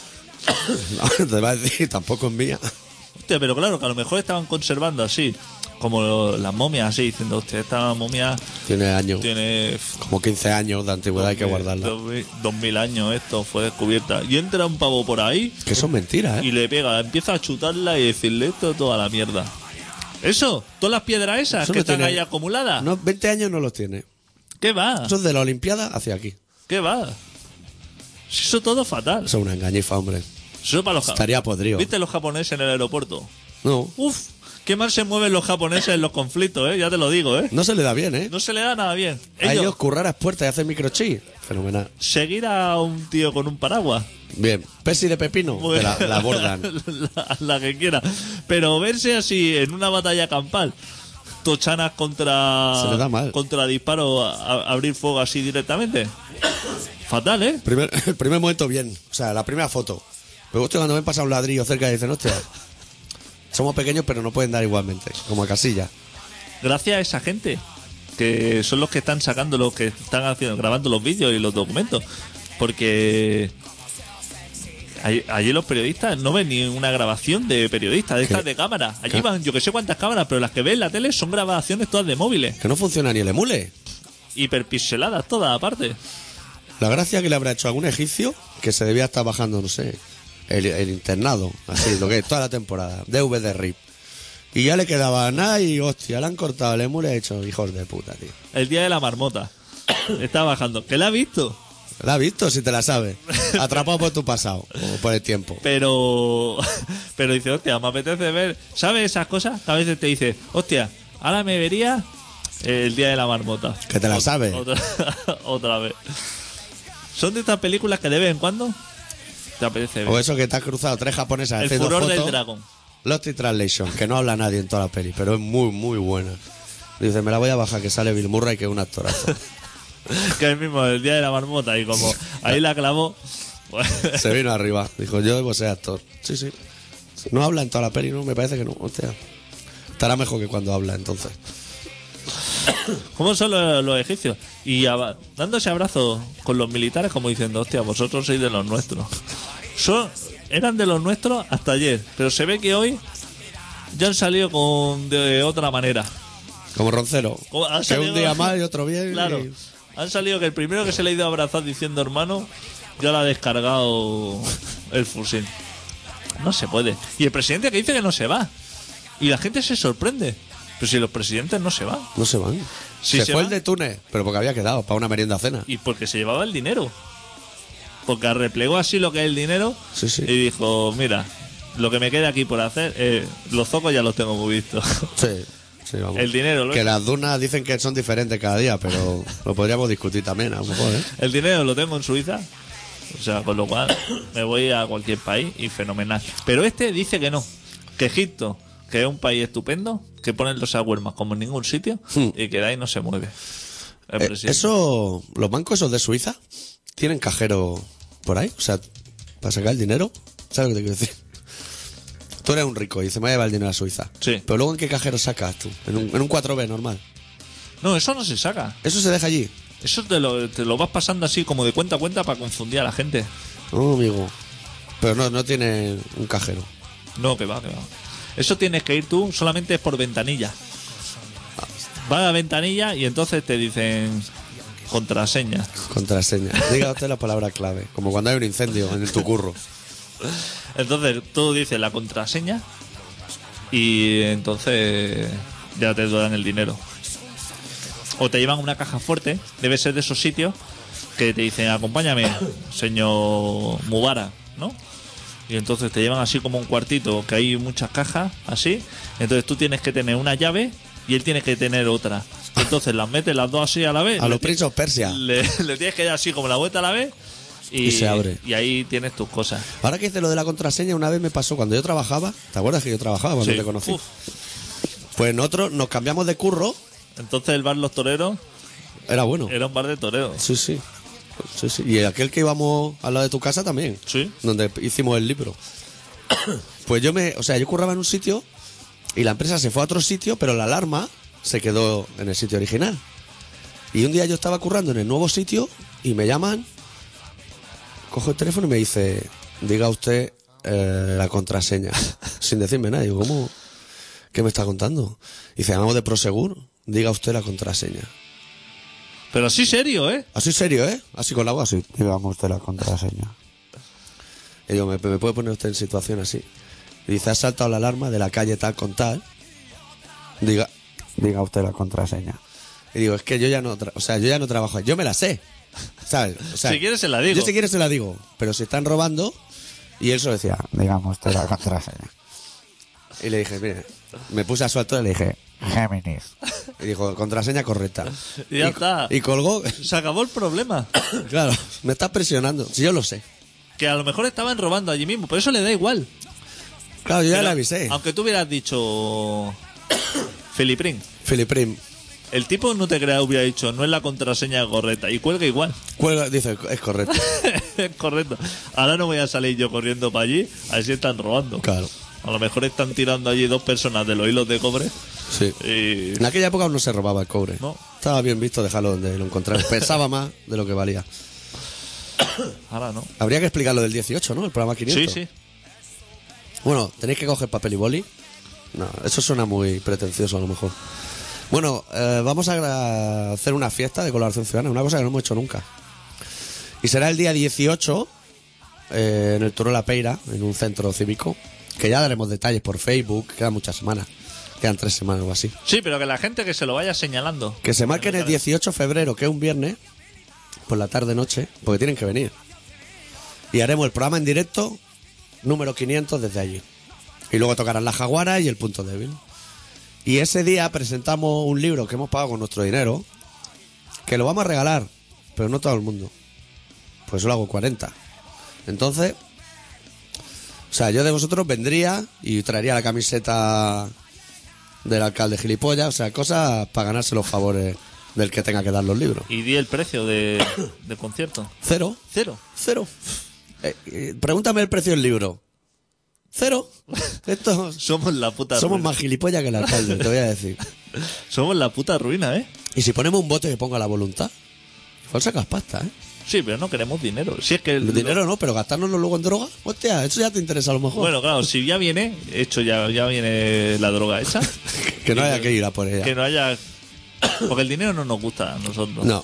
No, te va a decir, tampoco es mía. Hostia, pero claro, que a lo mejor estaban conservando así, como las momias, así, diciendo, hostia, esta momia Tiene años, tiene como 15 años de antigüedad, hay que guardarla. 2000 años esto, fue descubierta. Y entra un pavo por ahí Que son mentiras, y ¿eh? le pega, empieza a chutarla y decirle esto toda la mierda. Eso, todas las piedras esas Eso que no están tiene- ahí acumuladas. No, 20 años no los tiene. ¿Qué va? Eso es de la Olimpiada hacia aquí. ¿Qué va? Si eso todo fatal. Eso es una engañifa, hombre. Eso para los Estaría podrido. ¿Viste los japoneses en el aeropuerto? No, Uf, qué mal se mueven los japoneses en los conflictos, ya te lo digo, no se le da bien, ¿eh? No se le da nada bien. A ellos currar a puertas y hacer microchip. Fenomenal. Seguir a un tío con un paraguas. Bien. Pesi de pepino, te la abordan. la que quiera. Pero verse así en una batalla campal, tochanas contra. Se le da mal. Contra disparo, abrir fuego así directamente. Fatal, ¿eh? El primer momento bien. O sea, la primera foto. Pero hostia, cuando ven pasar un ladrillo cerca y dicen, hostia, somos pequeños pero no pueden dar igualmente. Como a Casilla. Gracias a esa gente que son los que están sacando, los que están haciendo, grabando los vídeos y los documentos, porque allí los periodistas no ven ni una grabación de periodistas de estas de cámara. Allí van yo que sé cuántas cámaras, pero las que ven en la tele son grabaciones todas de móviles, Que no funciona ni el emule. hiperpixeladas todas aparte. La gracia que le habrá hecho a algún egipcio que se debía estar bajando, no sé, el internado, así, lo que es toda la temporada, DVD RIP. Y ya le quedaba nada y hostia, le han cortado el emule y ha hecho hijos de puta, tío. El día de la marmota está bajando, que la ha visto, La has visto si te la sabes. Atrapado por tu pasado o por el tiempo. pero dice, hostia, me apetece ver, ¿sabes esas cosas? Que a veces te dice, hostia, ahora me vería el día de la marmota. Que te la sabes. Otra vez. Son de estas películas que de vez en cuando te apetece ver. O eso que te has cruzado tres japonesas El haciendo furor del fotos. dragón. Lost in Translation, que no habla nadie en toda la peli, pero es muy, muy buena. Dice, me la voy a bajar, que sale Bill Murray, que es un actorazo. Que es mismo el día de la marmota y como ahí la clavó. Pues, Se vino arriba. Dijo, yo debo ser actor. Sí, sí. No habla en toda la peli, ¿no? Me parece que no. Hostia. Estará mejor que cuando habla, entonces. ¿Cómo son los egipcios? Y dándose abrazos con los militares como diciendo, hostia, vosotros sois de los nuestros. Eran de los nuestros hasta ayer, pero se ve que hoy ya han salido de otra manera. Como Roncero. Han Que salido- un día mal y otro bien. Claro, y- han salido que el primero que se le ha ido a abrazar diciendo hermano ya le ha descargado el fusil. No se puede. Y el presidente que dice que no se va. Y la gente se sorprende. Pero si los presidentes no se van. No se van. Sí, se se fue va. el de Túnez, pero porque había quedado para una merienda cena. Y porque se llevaba el dinero. Porque arreplegó así lo que es el dinero. Sí, sí. Y dijo, mira, lo que me queda aquí por hacer, los zocos ya los tengo muy vistos. Sí, sí, vamos. El dinero, Que las dunas dicen que son diferentes cada día, pero lo podríamos discutir también, a lo mejor, ¿eh? El dinero lo tengo en Suiza. O sea, con lo cual me voy a cualquier país y fenomenal. Pero este dice que no. Que Egipto, que es un país estupendo, que ponen los aguermas como en ningún sitio y que de ahí no se mueve. El presidente. Eso, los bancos esos de Suiza tienen cajero por ahí, o sea, para sacar el dinero. ¿Sabes lo que te quiero decir? Tú eres un rico y dices, me voy a llevar el dinero a Suiza. Sí. Pero luego, ¿en qué cajero sacas tú? En un 4B normal. No, eso no se saca. Eso se deja allí. Eso te lo vas pasando así como de cuenta a cuenta para confundir a la gente. No, amigo. Pero no tiene un cajero. No, que va, que va. Eso tienes que ir tú, solamente es por ventanilla. Vas a la ventanilla y entonces te dicen contraseña. Contraseña. Diga usted la palabra clave. Como cuando hay un incendio en tu curro. Entonces tú dices la contraseña y entonces ya te dan el dinero. O te llevan una caja fuerte, debe ser de esos sitios que te dicen, acompáñame, señor Mubara, ¿no? Y entonces te llevan así como un cuartito, que hay muchas cajas, así. Entonces tú tienes que tener una llave y él tiene que tener otra. Entonces las metes las dos así a la vez. A los Prince of Persia. Le tienes que dar así como la vuelta a la vez Y se abre. Y ahí tienes tus cosas. Ahora que dice lo de la contraseña, una vez me pasó cuando yo trabajaba. ¿Te acuerdas que yo trabajaba cuando Sí. te conocí? Uf. Pues nosotros nos cambiamos de curro. Entonces el bar Los Toreros Era bueno. era un bar de toreros. Sí, sí. Sí, sí. Y aquel que íbamos al lado de tu casa también. Sí. Donde hicimos el libro. Pues yo curraba en un sitio y la empresa se fue a otro sitio, pero la alarma se quedó en el sitio original. Y un día yo estaba currando en el nuevo sitio y me llaman, cojo el teléfono y me dice, diga usted la contraseña. Sin decirme nada. Digo, ¿cómo? ¿Qué me está contando? Dice, llamamos de Prosegur, diga usted la contraseña. Pero así serio, ¿eh? Así serio, ¿eh? Así con la voz, así. Digamos usted la contraseña. Y digo, ¿me puede poner usted en situación así? Y dice, ha saltado la alarma de la calle tal con tal. Diga usted la contraseña. Y digo, es que yo ya no trabajo ahí. Yo me la sé. ¿Sabes? O sea, Si quieres se la digo. Yo si quieres se la digo. Pero si están robando... Y él solo decía, digamos usted la contraseña. Y le dije, mire, me puse a su altura y le dije, Géminis. Y dijo, contraseña correcta. Y ya está. Y colgó. Se acabó el problema. Claro, me está presionando. Si yo lo sé. Que a lo mejor estaban robando allí mismo, pero eso le da igual. Claro, yo ya Pero, le avisé. Aunque tú hubieras dicho Filiprín, Filiprim. el tipo no te creas hubiera dicho no es la contraseña correcta y cuelga igual. Cuelga, dice, es correcto. Es correcto. Ahora no voy a salir yo corriendo para allí, a ver si están robando. Claro. A lo mejor están tirando allí dos personas de los hilos de cobre Sí. y... En aquella época no se robaba el cobre. No. Estaba bien visto dejarlo donde lo encontraron. Pesaba más de lo que valía. Ahora no. Habría que explicar lo del 18, ¿no? El programa 500. Sí, sí. Bueno, tenéis que coger papel y boli. No, eso suena muy pretencioso a lo mejor. Bueno, vamos a hacer una fiesta de colaboración ciudadana, una cosa que no hemos hecho nunca. Y será el día 18 en el Turó La Peira, en un centro cívico, que ya daremos detalles por Facebook, quedan muchas semanas, quedan 3 semanas o así. Sí, pero que la gente que se lo vaya señalando. Que se marquen el 18 de febrero, que es un viernes, por la tarde-noche, porque tienen que venir. Y haremos el programa en directo, número 500 desde allí. Y luego tocarán la Jaguara y el Punto Débil. Y ese día presentamos un libro que hemos pagado con nuestro dinero, que lo vamos a regalar, pero no todo el mundo. Pues solo hago 40. Entonces, o sea, yo de vosotros vendría y traería la camiseta del alcalde gilipollas, o sea, cosas para ganarse los favores del que tenga que dar los libros. Y di el precio del concierto. Cero. Cero. Pregúntame el precio del libro. Cero. Esto, Somos la puta somos ruina. más gilipollas que el alcalde, te voy a decir. Somos la puta ruina, ¿eh? Y si ponemos un bote que ponga la voluntad, igual sacas pasta, ¿eh? Sí, pero no queremos dinero. Si es que El dinero no, pero gastárnoslo luego en droga. Hostia, eso ya te interesa a lo mejor. Bueno, claro, si ya viene hecho, ya viene la droga hecha. que no haya que ir a por ella. Que no haya. Porque el dinero no nos gusta a nosotros. No.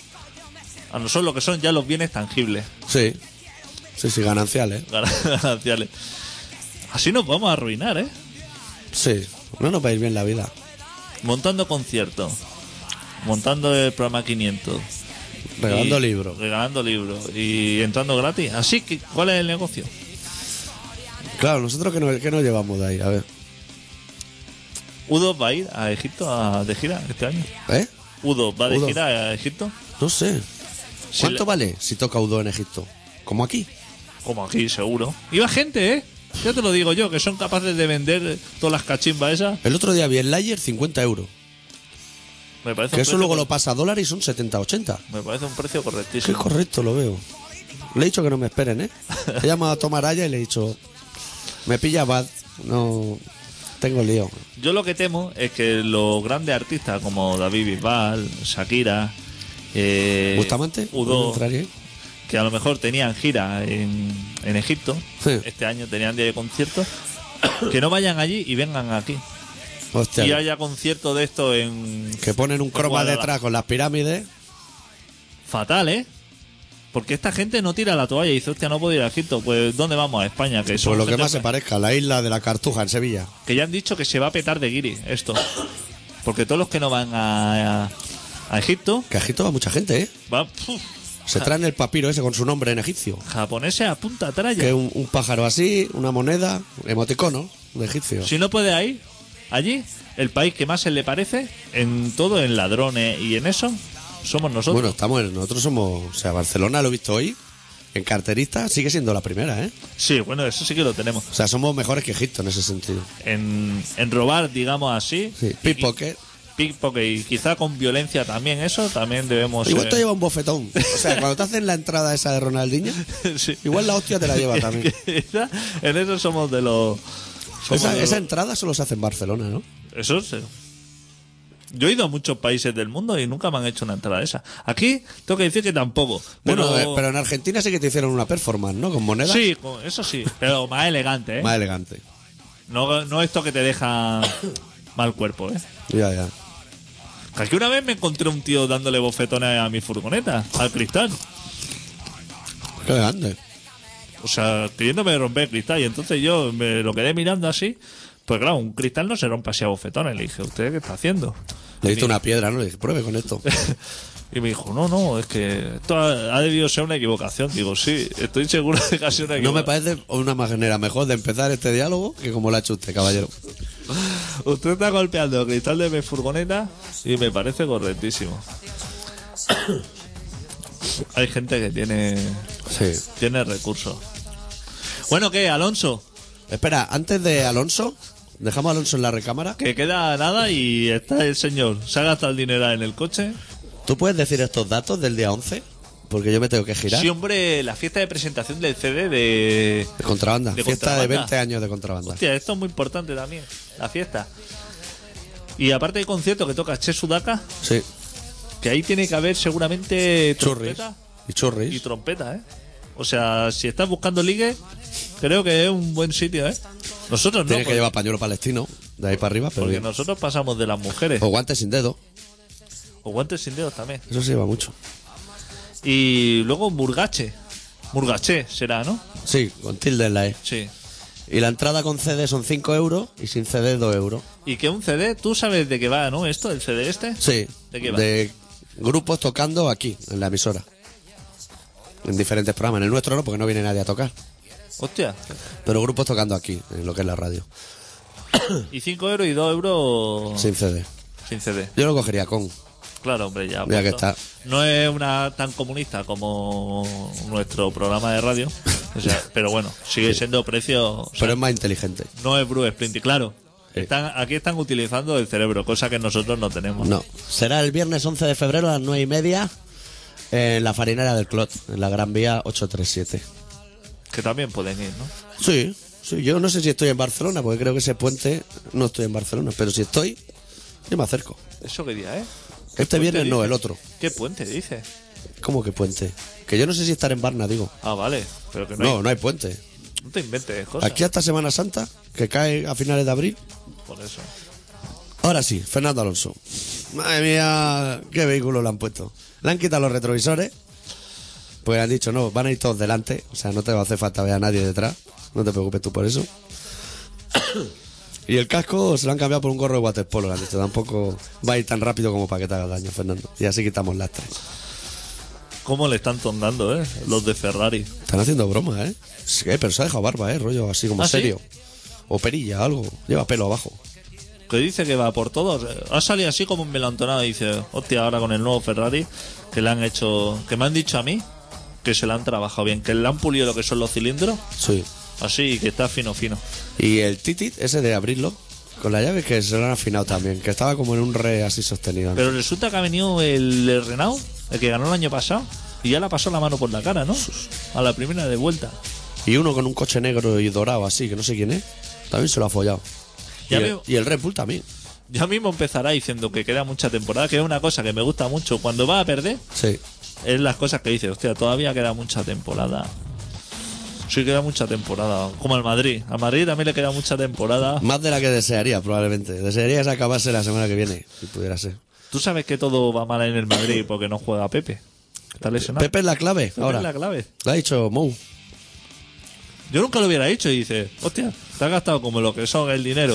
A nosotros lo que son ya los bienes tangibles, Sí. Sí, gananciales. gananciales. Así nos vamos a arruinar, ¿eh? Sí. No nos va a ir bien la vida. Montando conciertos, montando el programa 500. Regalando y- libros. Regalando libros y entrando gratis. Así que, ¿cuál es el negocio? Claro, nosotros ¿qué nos llevamos de ahí? A ver. ¿U2 va a ir a Egipto de gira este año? ¿Eh? ¿U2 va de U2. gira a Egipto? No sé. Si ¿Cuánto le- vale si toca Udo en Egipto? Como aquí. Como aquí, seguro. Iba gente, ¿eh? Ya te lo digo yo, que son capaces de vender todas las cachimbas esas. El otro día vi el Layer 50 euros. Me parece, Que un eso precio luego lo pasa a dólar y son 70, 80. me parece un precio Qué correctísimo. correcto lo veo. Le he dicho que no me esperen, ¿eh? He llamado a Tomaraya y le he dicho, me pilla bad, no tengo lío. Yo lo que temo es que los grandes artistas como David Bisbal, Shakira, ¿Bustamante? U2, ¿Entraría ahí? que a lo mejor tenían gira en Egipto, Sí. este año tenían día de conciertos, que no vayan allí y vengan aquí. Hostia, Y haya conciertos de esto en... que ponen un croma Guadalajara. detrás con las pirámides. Fatal, ¿eh? Porque esta gente no tira la toalla y dice, hostia, no puedo ir a Egipto. Pues, ¿dónde vamos? A España, que son Pues lo que gente más se parezca, la isla de la Cartuja en Sevilla. que ya han dicho que se va a petar de guiri esto. Porque todos los que no van a Egipto, Que a Egipto va mucha gente, ¿eh? van Se traen el papiro ese con su nombre en egipcio. japoneses a punta tralla. Que es un pájaro así, una moneda, emoticono de egipcio. Si no puede ir allí, el país que más se le parece en todo, en ladrones y en eso, somos nosotros. Bueno, nosotros somos, o sea, Barcelona lo he visto hoy, en carterista sigue siendo la primera, ¿eh? Sí, bueno, eso sí que lo tenemos. O sea, somos mejores que Egipto en ese sentido. En robar, digamos así. Sí, pickpocket. Pickpocket y quizá con violencia también, eso también debemos... Igual te lleva un bofetón. O sea, cuando te hacen la entrada esa de Ronaldinho, Sí. igual la hostia te la lleva también. En eso somos de los... somos de Esa los- entrada solo se hace en Barcelona, ¿no? Eso sí. Yo he ido a muchos países del mundo y nunca me han hecho una entrada esa. Aquí tengo que decir que tampoco. Pero, Bueno, pero en Argentina sí que te hicieron una performance, ¿no? Con monedas. sí, eso sí, pero más elegante, ¿eh? Más elegante. No esto que te deja mal cuerpo, ¿eh? Ya. Que aquí una vez me encontré un tío dándole bofetones a mi furgoneta, al cristal. Qué elegante. O sea, queriéndome romper el cristal. Y entonces yo me lo quedé mirando así. Pues claro, un cristal no se rompe así a bofetones. Le dije, ¿usted qué está haciendo? Le diste una piedra, ¿no? Le dije, pruebe con esto. Y me dijo, no, es que esto ha debido ser una equivocación. Digo, sí, estoy seguro de que ha sido una No me equivocación. parece una manera mejor de empezar este diálogo que como lo ha hecho usted, caballero. Usted está golpeando el cristal de mi furgoneta y me parece correctísimo. Hay gente que Sí. tiene recursos. Bueno, ¿qué, Alonso? Espera, antes de Alonso, dejamos a Alonso en la recámara. Que queda nada y está el señor. Se ha gastado el dinero en el coche. ¿Tú puedes decir estos datos del día 11? Porque yo me tengo que girar. Sí, hombre, la fiesta de presentación del CD de... De contrabanda. De Fiesta de contrabanda. 20 años de contrabanda. Hostia, esto es muy importante también, la fiesta. Y aparte del concierto que toca Che Sudaka, Sí. que ahí tiene que haber seguramente Churris. trompeta Y churris. y trompeta, ¿eh? O sea, si estás buscando ligue, creo que es un buen sitio, ¿eh? Nosotros no, Tienes que porque, llevar pañuelo palestino de ahí para arriba, pero porque bien. nosotros pasamos de las mujeres. O guantes sin dedo. O guantes sin dedos también. Eso se lleva mucho. Y luego Murgache. Murgache será, ¿no? Sí, con tilde en la E. Sí. Y la entrada con CD son 5 euros y sin CD 2 euros. Y que un CD, tú sabes de qué va, ¿no? Esto, el CD este. Sí. ¿De qué va? De grupos tocando aquí, en la emisora. En diferentes programas. En el nuestro no, porque no viene nadie a tocar. Hostia. Pero grupos tocando aquí, en lo que es la radio. Y 5 euros y 2 euros Sin CD. sin CD. Yo lo cogería con. Claro, hombre, ya. Ya que puesto. está. No es una tan comunista como nuestro programa de radio. O sea, pero bueno, sigue siendo precio. O sea, Pero es más inteligente. no es Bruce Springsteen, claro. Sí. Aquí están utilizando el cerebro, cosa que nosotros no tenemos. No. Será el viernes 11 de febrero a las 9:30 en la farinera del Clot, en la Gran Vía 837. Que también pueden ir, ¿no? Sí, sí. Yo no sé si estoy en Barcelona, porque creo que ese puente no estoy en Barcelona. Pero si estoy, yo me acerco. ¿Eso qué día, eh? Este puente viernes no, dices? el otro. ¿Qué puente dices? ¿Cómo que puente? Que yo no sé si estar en Barna, digo. Ah, vale. Pero que no, No te puente. no te inventes cosas. Aquí hasta Semana Santa, que cae a finales de abril. Por eso. Ahora sí, Fernando Alonso. Madre mía, qué vehículo le han puesto. Le han quitado los retrovisores. Pues han dicho, no, van a ir todos delante. O sea, no te va a hacer falta ver a nadie detrás. No te preocupes tú por eso. Y el casco se lo han cambiado por un gorro de waterpolo. Le han dicho, tampoco va a ir tan rápido como para que te haga daño, Fernando. Y así quitamos lastre. ¿Cómo le están tondando, los de Ferrari? Están haciendo broma, ¿eh? Sí, pero se ha dejado barba, rollo así como ¿Ah, sí? serio. O perilla, algo. Lleva pelo abajo. Que dice que va por todos. Ha salido así como un melantonado y dice, hostia, ahora con el nuevo Ferrari, que le han hecho, que me han dicho a mí que se la han trabajado bien, que le han pulido lo que son los cilindros, Sí. así que está fino, fino. Y el titit, ese de abrirlo, con la llave que se lo han afinado también, que estaba como en un re así sostenido. Pero resulta que ha venido el Renault, el que ganó el año pasado, y ya le ha pasado la mano por la cara, ¿no? A la primera de vuelta. Y uno con un coche negro y dorado así, que no sé quién es, también se lo ha follado. Ya y, veo. y el Red Bull también. Ya mismo empezará diciendo que queda mucha temporada, que es una cosa que me gusta mucho. Cuando va a perder, Sí. es las cosas que dice, hostia, todavía queda mucha temporada. Sí, queda mucha temporada. Como al Madrid. Al Madrid también le queda mucha temporada. Más de la que desearía, probablemente. Desearía que se acabase la semana que viene, si pudiera ser. Tú sabes que todo va mal en el Madrid porque no juega Pepe. Está lesionado. Pepe es la clave, Pepe ahora. es la clave. Lo ha dicho Mou. Yo nunca lo hubiera dicho y dice, hostia, te has gastado como lo que son el dinero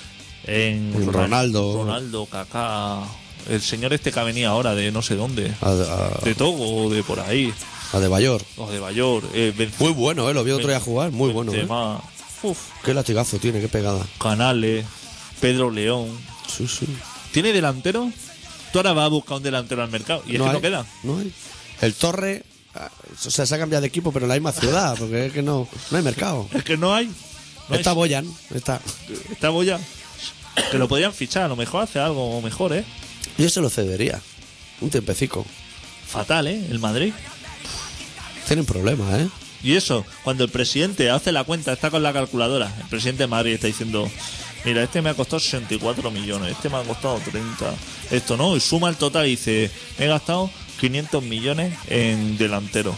en Ronaldo. Ronaldo, Kaká, el señor este que ha venido ahora de no sé dónde, de Togo o de por ahí, A De Bayor. o de Bayor, Muy bueno, lo vi otro día jugar. Muy bueno, Benzema, uf, Qué latigazo tiene, qué pegada. Canales, Pedro León. Sí, sí. ¿Tiene delantero? Tú ahora vas a buscar un delantero al mercado y es que hay, no queda. No hay. El Torre, o sea, se ha cambiado de equipo, pero en la misma ciudad, porque es que no hay mercado. Es que no hay. No Está hay- Boyan, está. Está Boya. Que lo podrían fichar, a lo mejor hace algo mejor, ¿eh? Yo se lo cedería. Un tiempecico. Fatal, ¿eh? El Madrid. Tienen problemas, ¿eh? Y eso, cuando el presidente hace la cuenta, está con la calculadora, el presidente de Madrid está diciendo, mira, este me ha costado 64 millones, este me ha costado 30, esto no, y suma el total y dice, me he gastado 500 millones en delantero.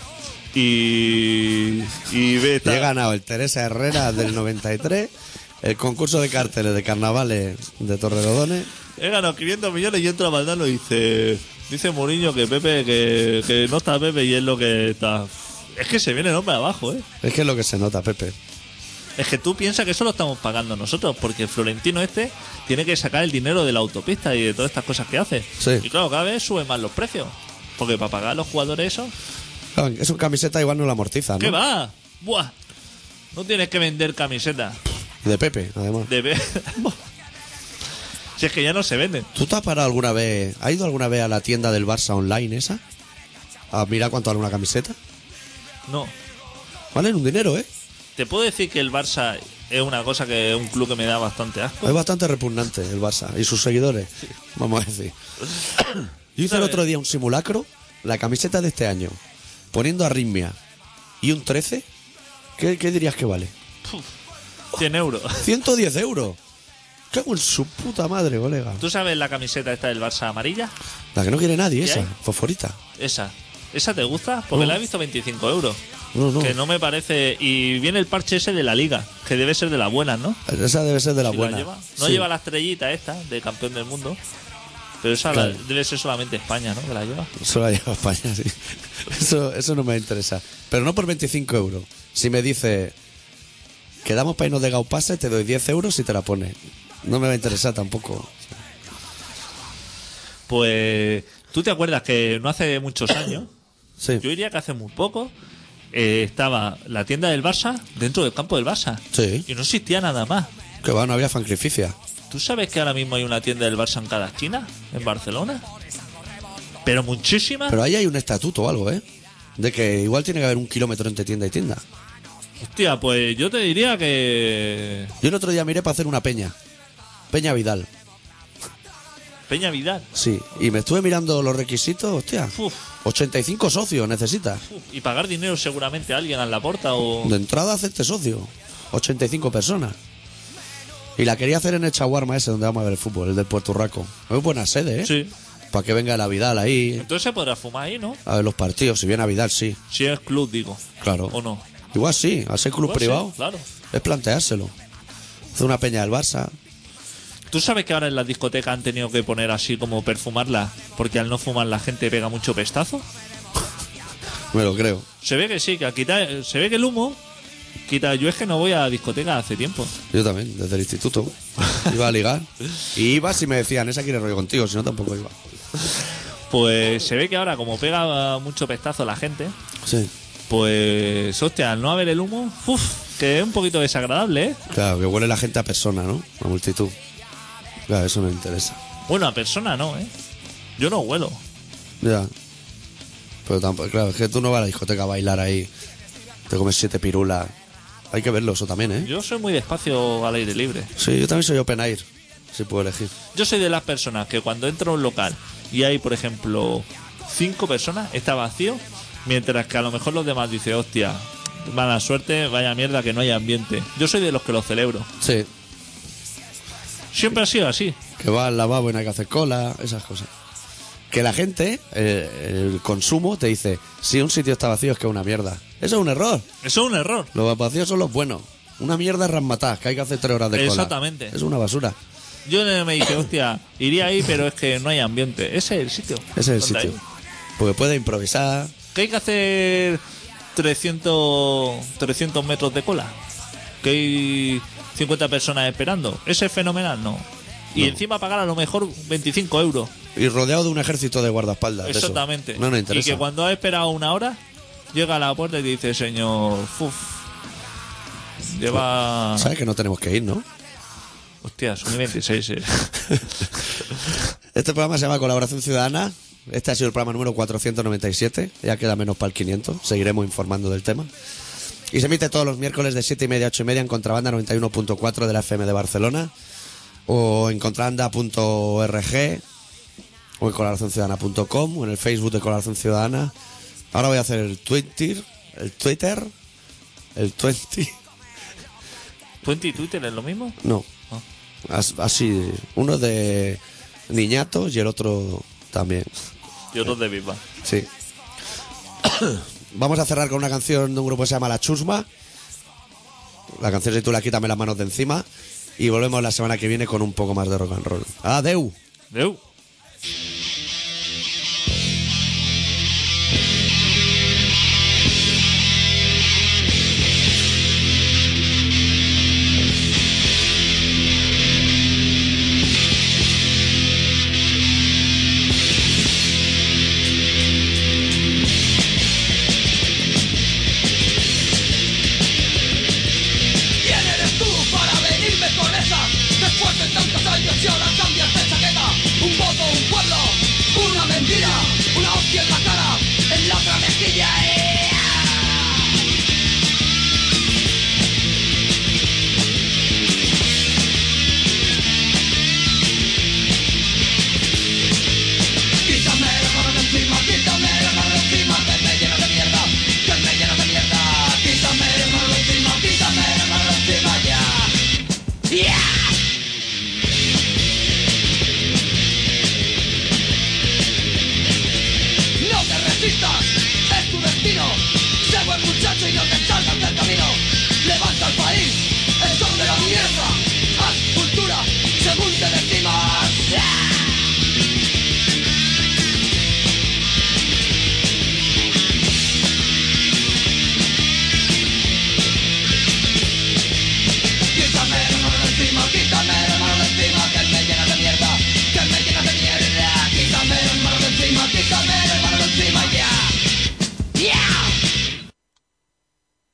Y ve, Y está, he ganado el Teresa Herrera del 93, el concurso de carteles de carnavales de Torrelodones. he ganado 500 millones y entra Valdano y dice Mourinho que Pepe, que no está Pepe y es lo que está. Es que se viene el hombre abajo, ¿eh? Es que es lo que se nota, Pepe. Es que tú piensas que eso lo estamos pagando nosotros, porque el Florentino este tiene que sacar el dinero de la autopista y de todas estas cosas que hace. Sí. Y claro, cada vez suben más los precios. Porque para pagar a los jugadores eso, Claro, es una camiseta igual no la amortiza, ¿no? ¿qué va? ¡Buah! No tienes que vender camisetas De Pepe, además. de si es que ya no se venden. ¿Tú te has parado alguna vez, has ido alguna vez a la tienda del Barça online esa? A mirar cuánto vale una camiseta. No. Valen un dinero, ¿eh? Te puedo decir que el Barça es una cosa que es un club que me da bastante asco. Es bastante repugnante el Barça y sus seguidores, vamos a decir. Yo hice el otro día un simulacro, la camiseta de este año, poniendo arritmia y un 13. ¿Qué dirías que vale? 100 euros. 110 euros. Cago en su puta madre, colega. ¿Tú sabes la camiseta esta del Barça amarilla? La que no quiere nadie, ¿Qué esa, hay? fosforita. Esa. ¿Esa te gusta? Porque No. la he visto 25 euros. No, no. Que no me parece. Y viene el parche ese de la liga, que debe ser de las buenas, ¿no? Esa debe ser de la Si buena. lleva. No Sí. lleva la estrellita esta de campeón del mundo. Pero esa Claro. debe ser solamente España, ¿no? Que la lleva. Solo la lleva España, sí. Eso no me interesa. Pero no por 25 euros. Si me dice, quedamos para irnos de Gaupase, te doy 10 euros si te la pones. No me va a interesar tampoco. Pues. ¿Tú te acuerdas que no hace muchos años? Sí. Yo diría que hace muy poco. Estaba la tienda del Barça dentro del campo del Barça. Sí. Y no existía nada más. Que va, no había fancrificia. ¿Tú sabes que ahora mismo hay una tienda del Barça en cada esquina? ¿En Barcelona? Pero muchísimas. Pero ahí hay un estatuto o algo, ¿eh? De que igual tiene que haber 1 kilómetro entre tienda y tienda. Hostia, pues yo te diría que. Yo el otro día miré para hacer una peña. Peña Vidal. Peña Vidal. Sí. Y me estuve mirando los requisitos, hostia. Uf, 85 socios necesitas. uf. Y pagar dinero seguramente a alguien a la puerta o. De entrada hacerte socio. 85 personas. Y la quería hacer en el Chaguarma ese donde vamos a ver el fútbol, el del Puerto Urraco. Muy buena sede, ¿eh? Sí. Para que venga la Vidal ahí Entonces se podrá fumar ahí, ¿no? a ver los partidos. Si viene a Vidal, sí. Si es club, digo. Claro. ¿O no? Igual sí, al ser club Igual sí, privado. claro. Es planteárselo. Hace una peña del Barça. ¿Tú sabes que ahora en las discotecas han tenido que poner así como perfumarla? Porque al no fumar la gente pega mucho pestazo. Me lo creo. Se ve que sí, que se ve que el humo quita. Yo es que no voy a la discoteca hace tiempo. Yo también, desde el instituto. Iba a ligar. Y iba si me decían, esa quiere rollo contigo, si no tampoco iba. Pues se ve que ahora como pega mucho pestazo la gente, Sí. pues hostia, al no haber el humo, que es un poquito desagradable, ¿eh? Claro, que huele la gente a persona, ¿no? A multitud. Claro, eso no me interesa. Bueno, a persona no, ¿eh? Yo no huelo. Ya. Pero tampoco, claro, es que tú no vas a la discoteca a bailar ahí. Te comes 7 pirulas. Hay que verlo eso también, ¿eh? Yo soy muy despacio al aire libre. Sí, yo también soy open air, si puedo elegir. Yo soy de las personas que cuando entro a un local y hay, por ejemplo, 5 personas, está vacío, mientras que a lo mejor los demás dicen, hostia, mala suerte, vaya mierda que no hay ambiente. Yo soy de los que lo celebro. Sí. Siempre ha sido así. Que va al lavabo y no hay que hacer cola, esas cosas. Que la gente, el consumo, te dice, si un sitio está vacío es que es una mierda. Eso es un error. Eso es un error. Los vacíos son los buenos. Una mierda es rasmataz, que hay que hacer 3 horas de cola. Exactamente. Es una basura. Yo me dije, hostia, iría ahí, pero es que no hay ambiente. Ese es el sitio. Ese es el ¿Dónde sitio. hay? Porque puede improvisar. Que hay que hacer 300 metros de cola. Que hay 50 personas esperando. Ese es fenomenal, ¿no? Y No. encima pagar a lo mejor 25 euros. Y rodeado de un ejército de guardaespaldas. de eso. Exactamente. No nos Y interesa. que cuando has esperado una hora, llega a la puerta y te dice, señor, lleva... ¿Sabes que no tenemos que ir, no? Hostia, son 26, Este programa se llama Colaboración Ciudadana. Este ha sido el programa número 497. Ya queda menos para el 500. Seguiremos informando del tema. Y se emite todos los miércoles de 7:30 a 8:30 en Contrabanda 91.4 de la FM de Barcelona. O en contrabanda.org. O en colaboracionciudadana.com. O en el Facebook de Colaboración Ciudadana. Ahora voy a hacer el Twitter. El 20. 20 y Twitter es lo mismo. No. Ah. Así. Uno de niñatos y el otro también. Y otros de Viva. Sí. Vamos a cerrar con una canción de un grupo que se llama La Chusma. La canción se titula Quítame las manos de encima. Y volvemos la semana que viene con un poco más de rock and roll. ¡Adeu! Deu.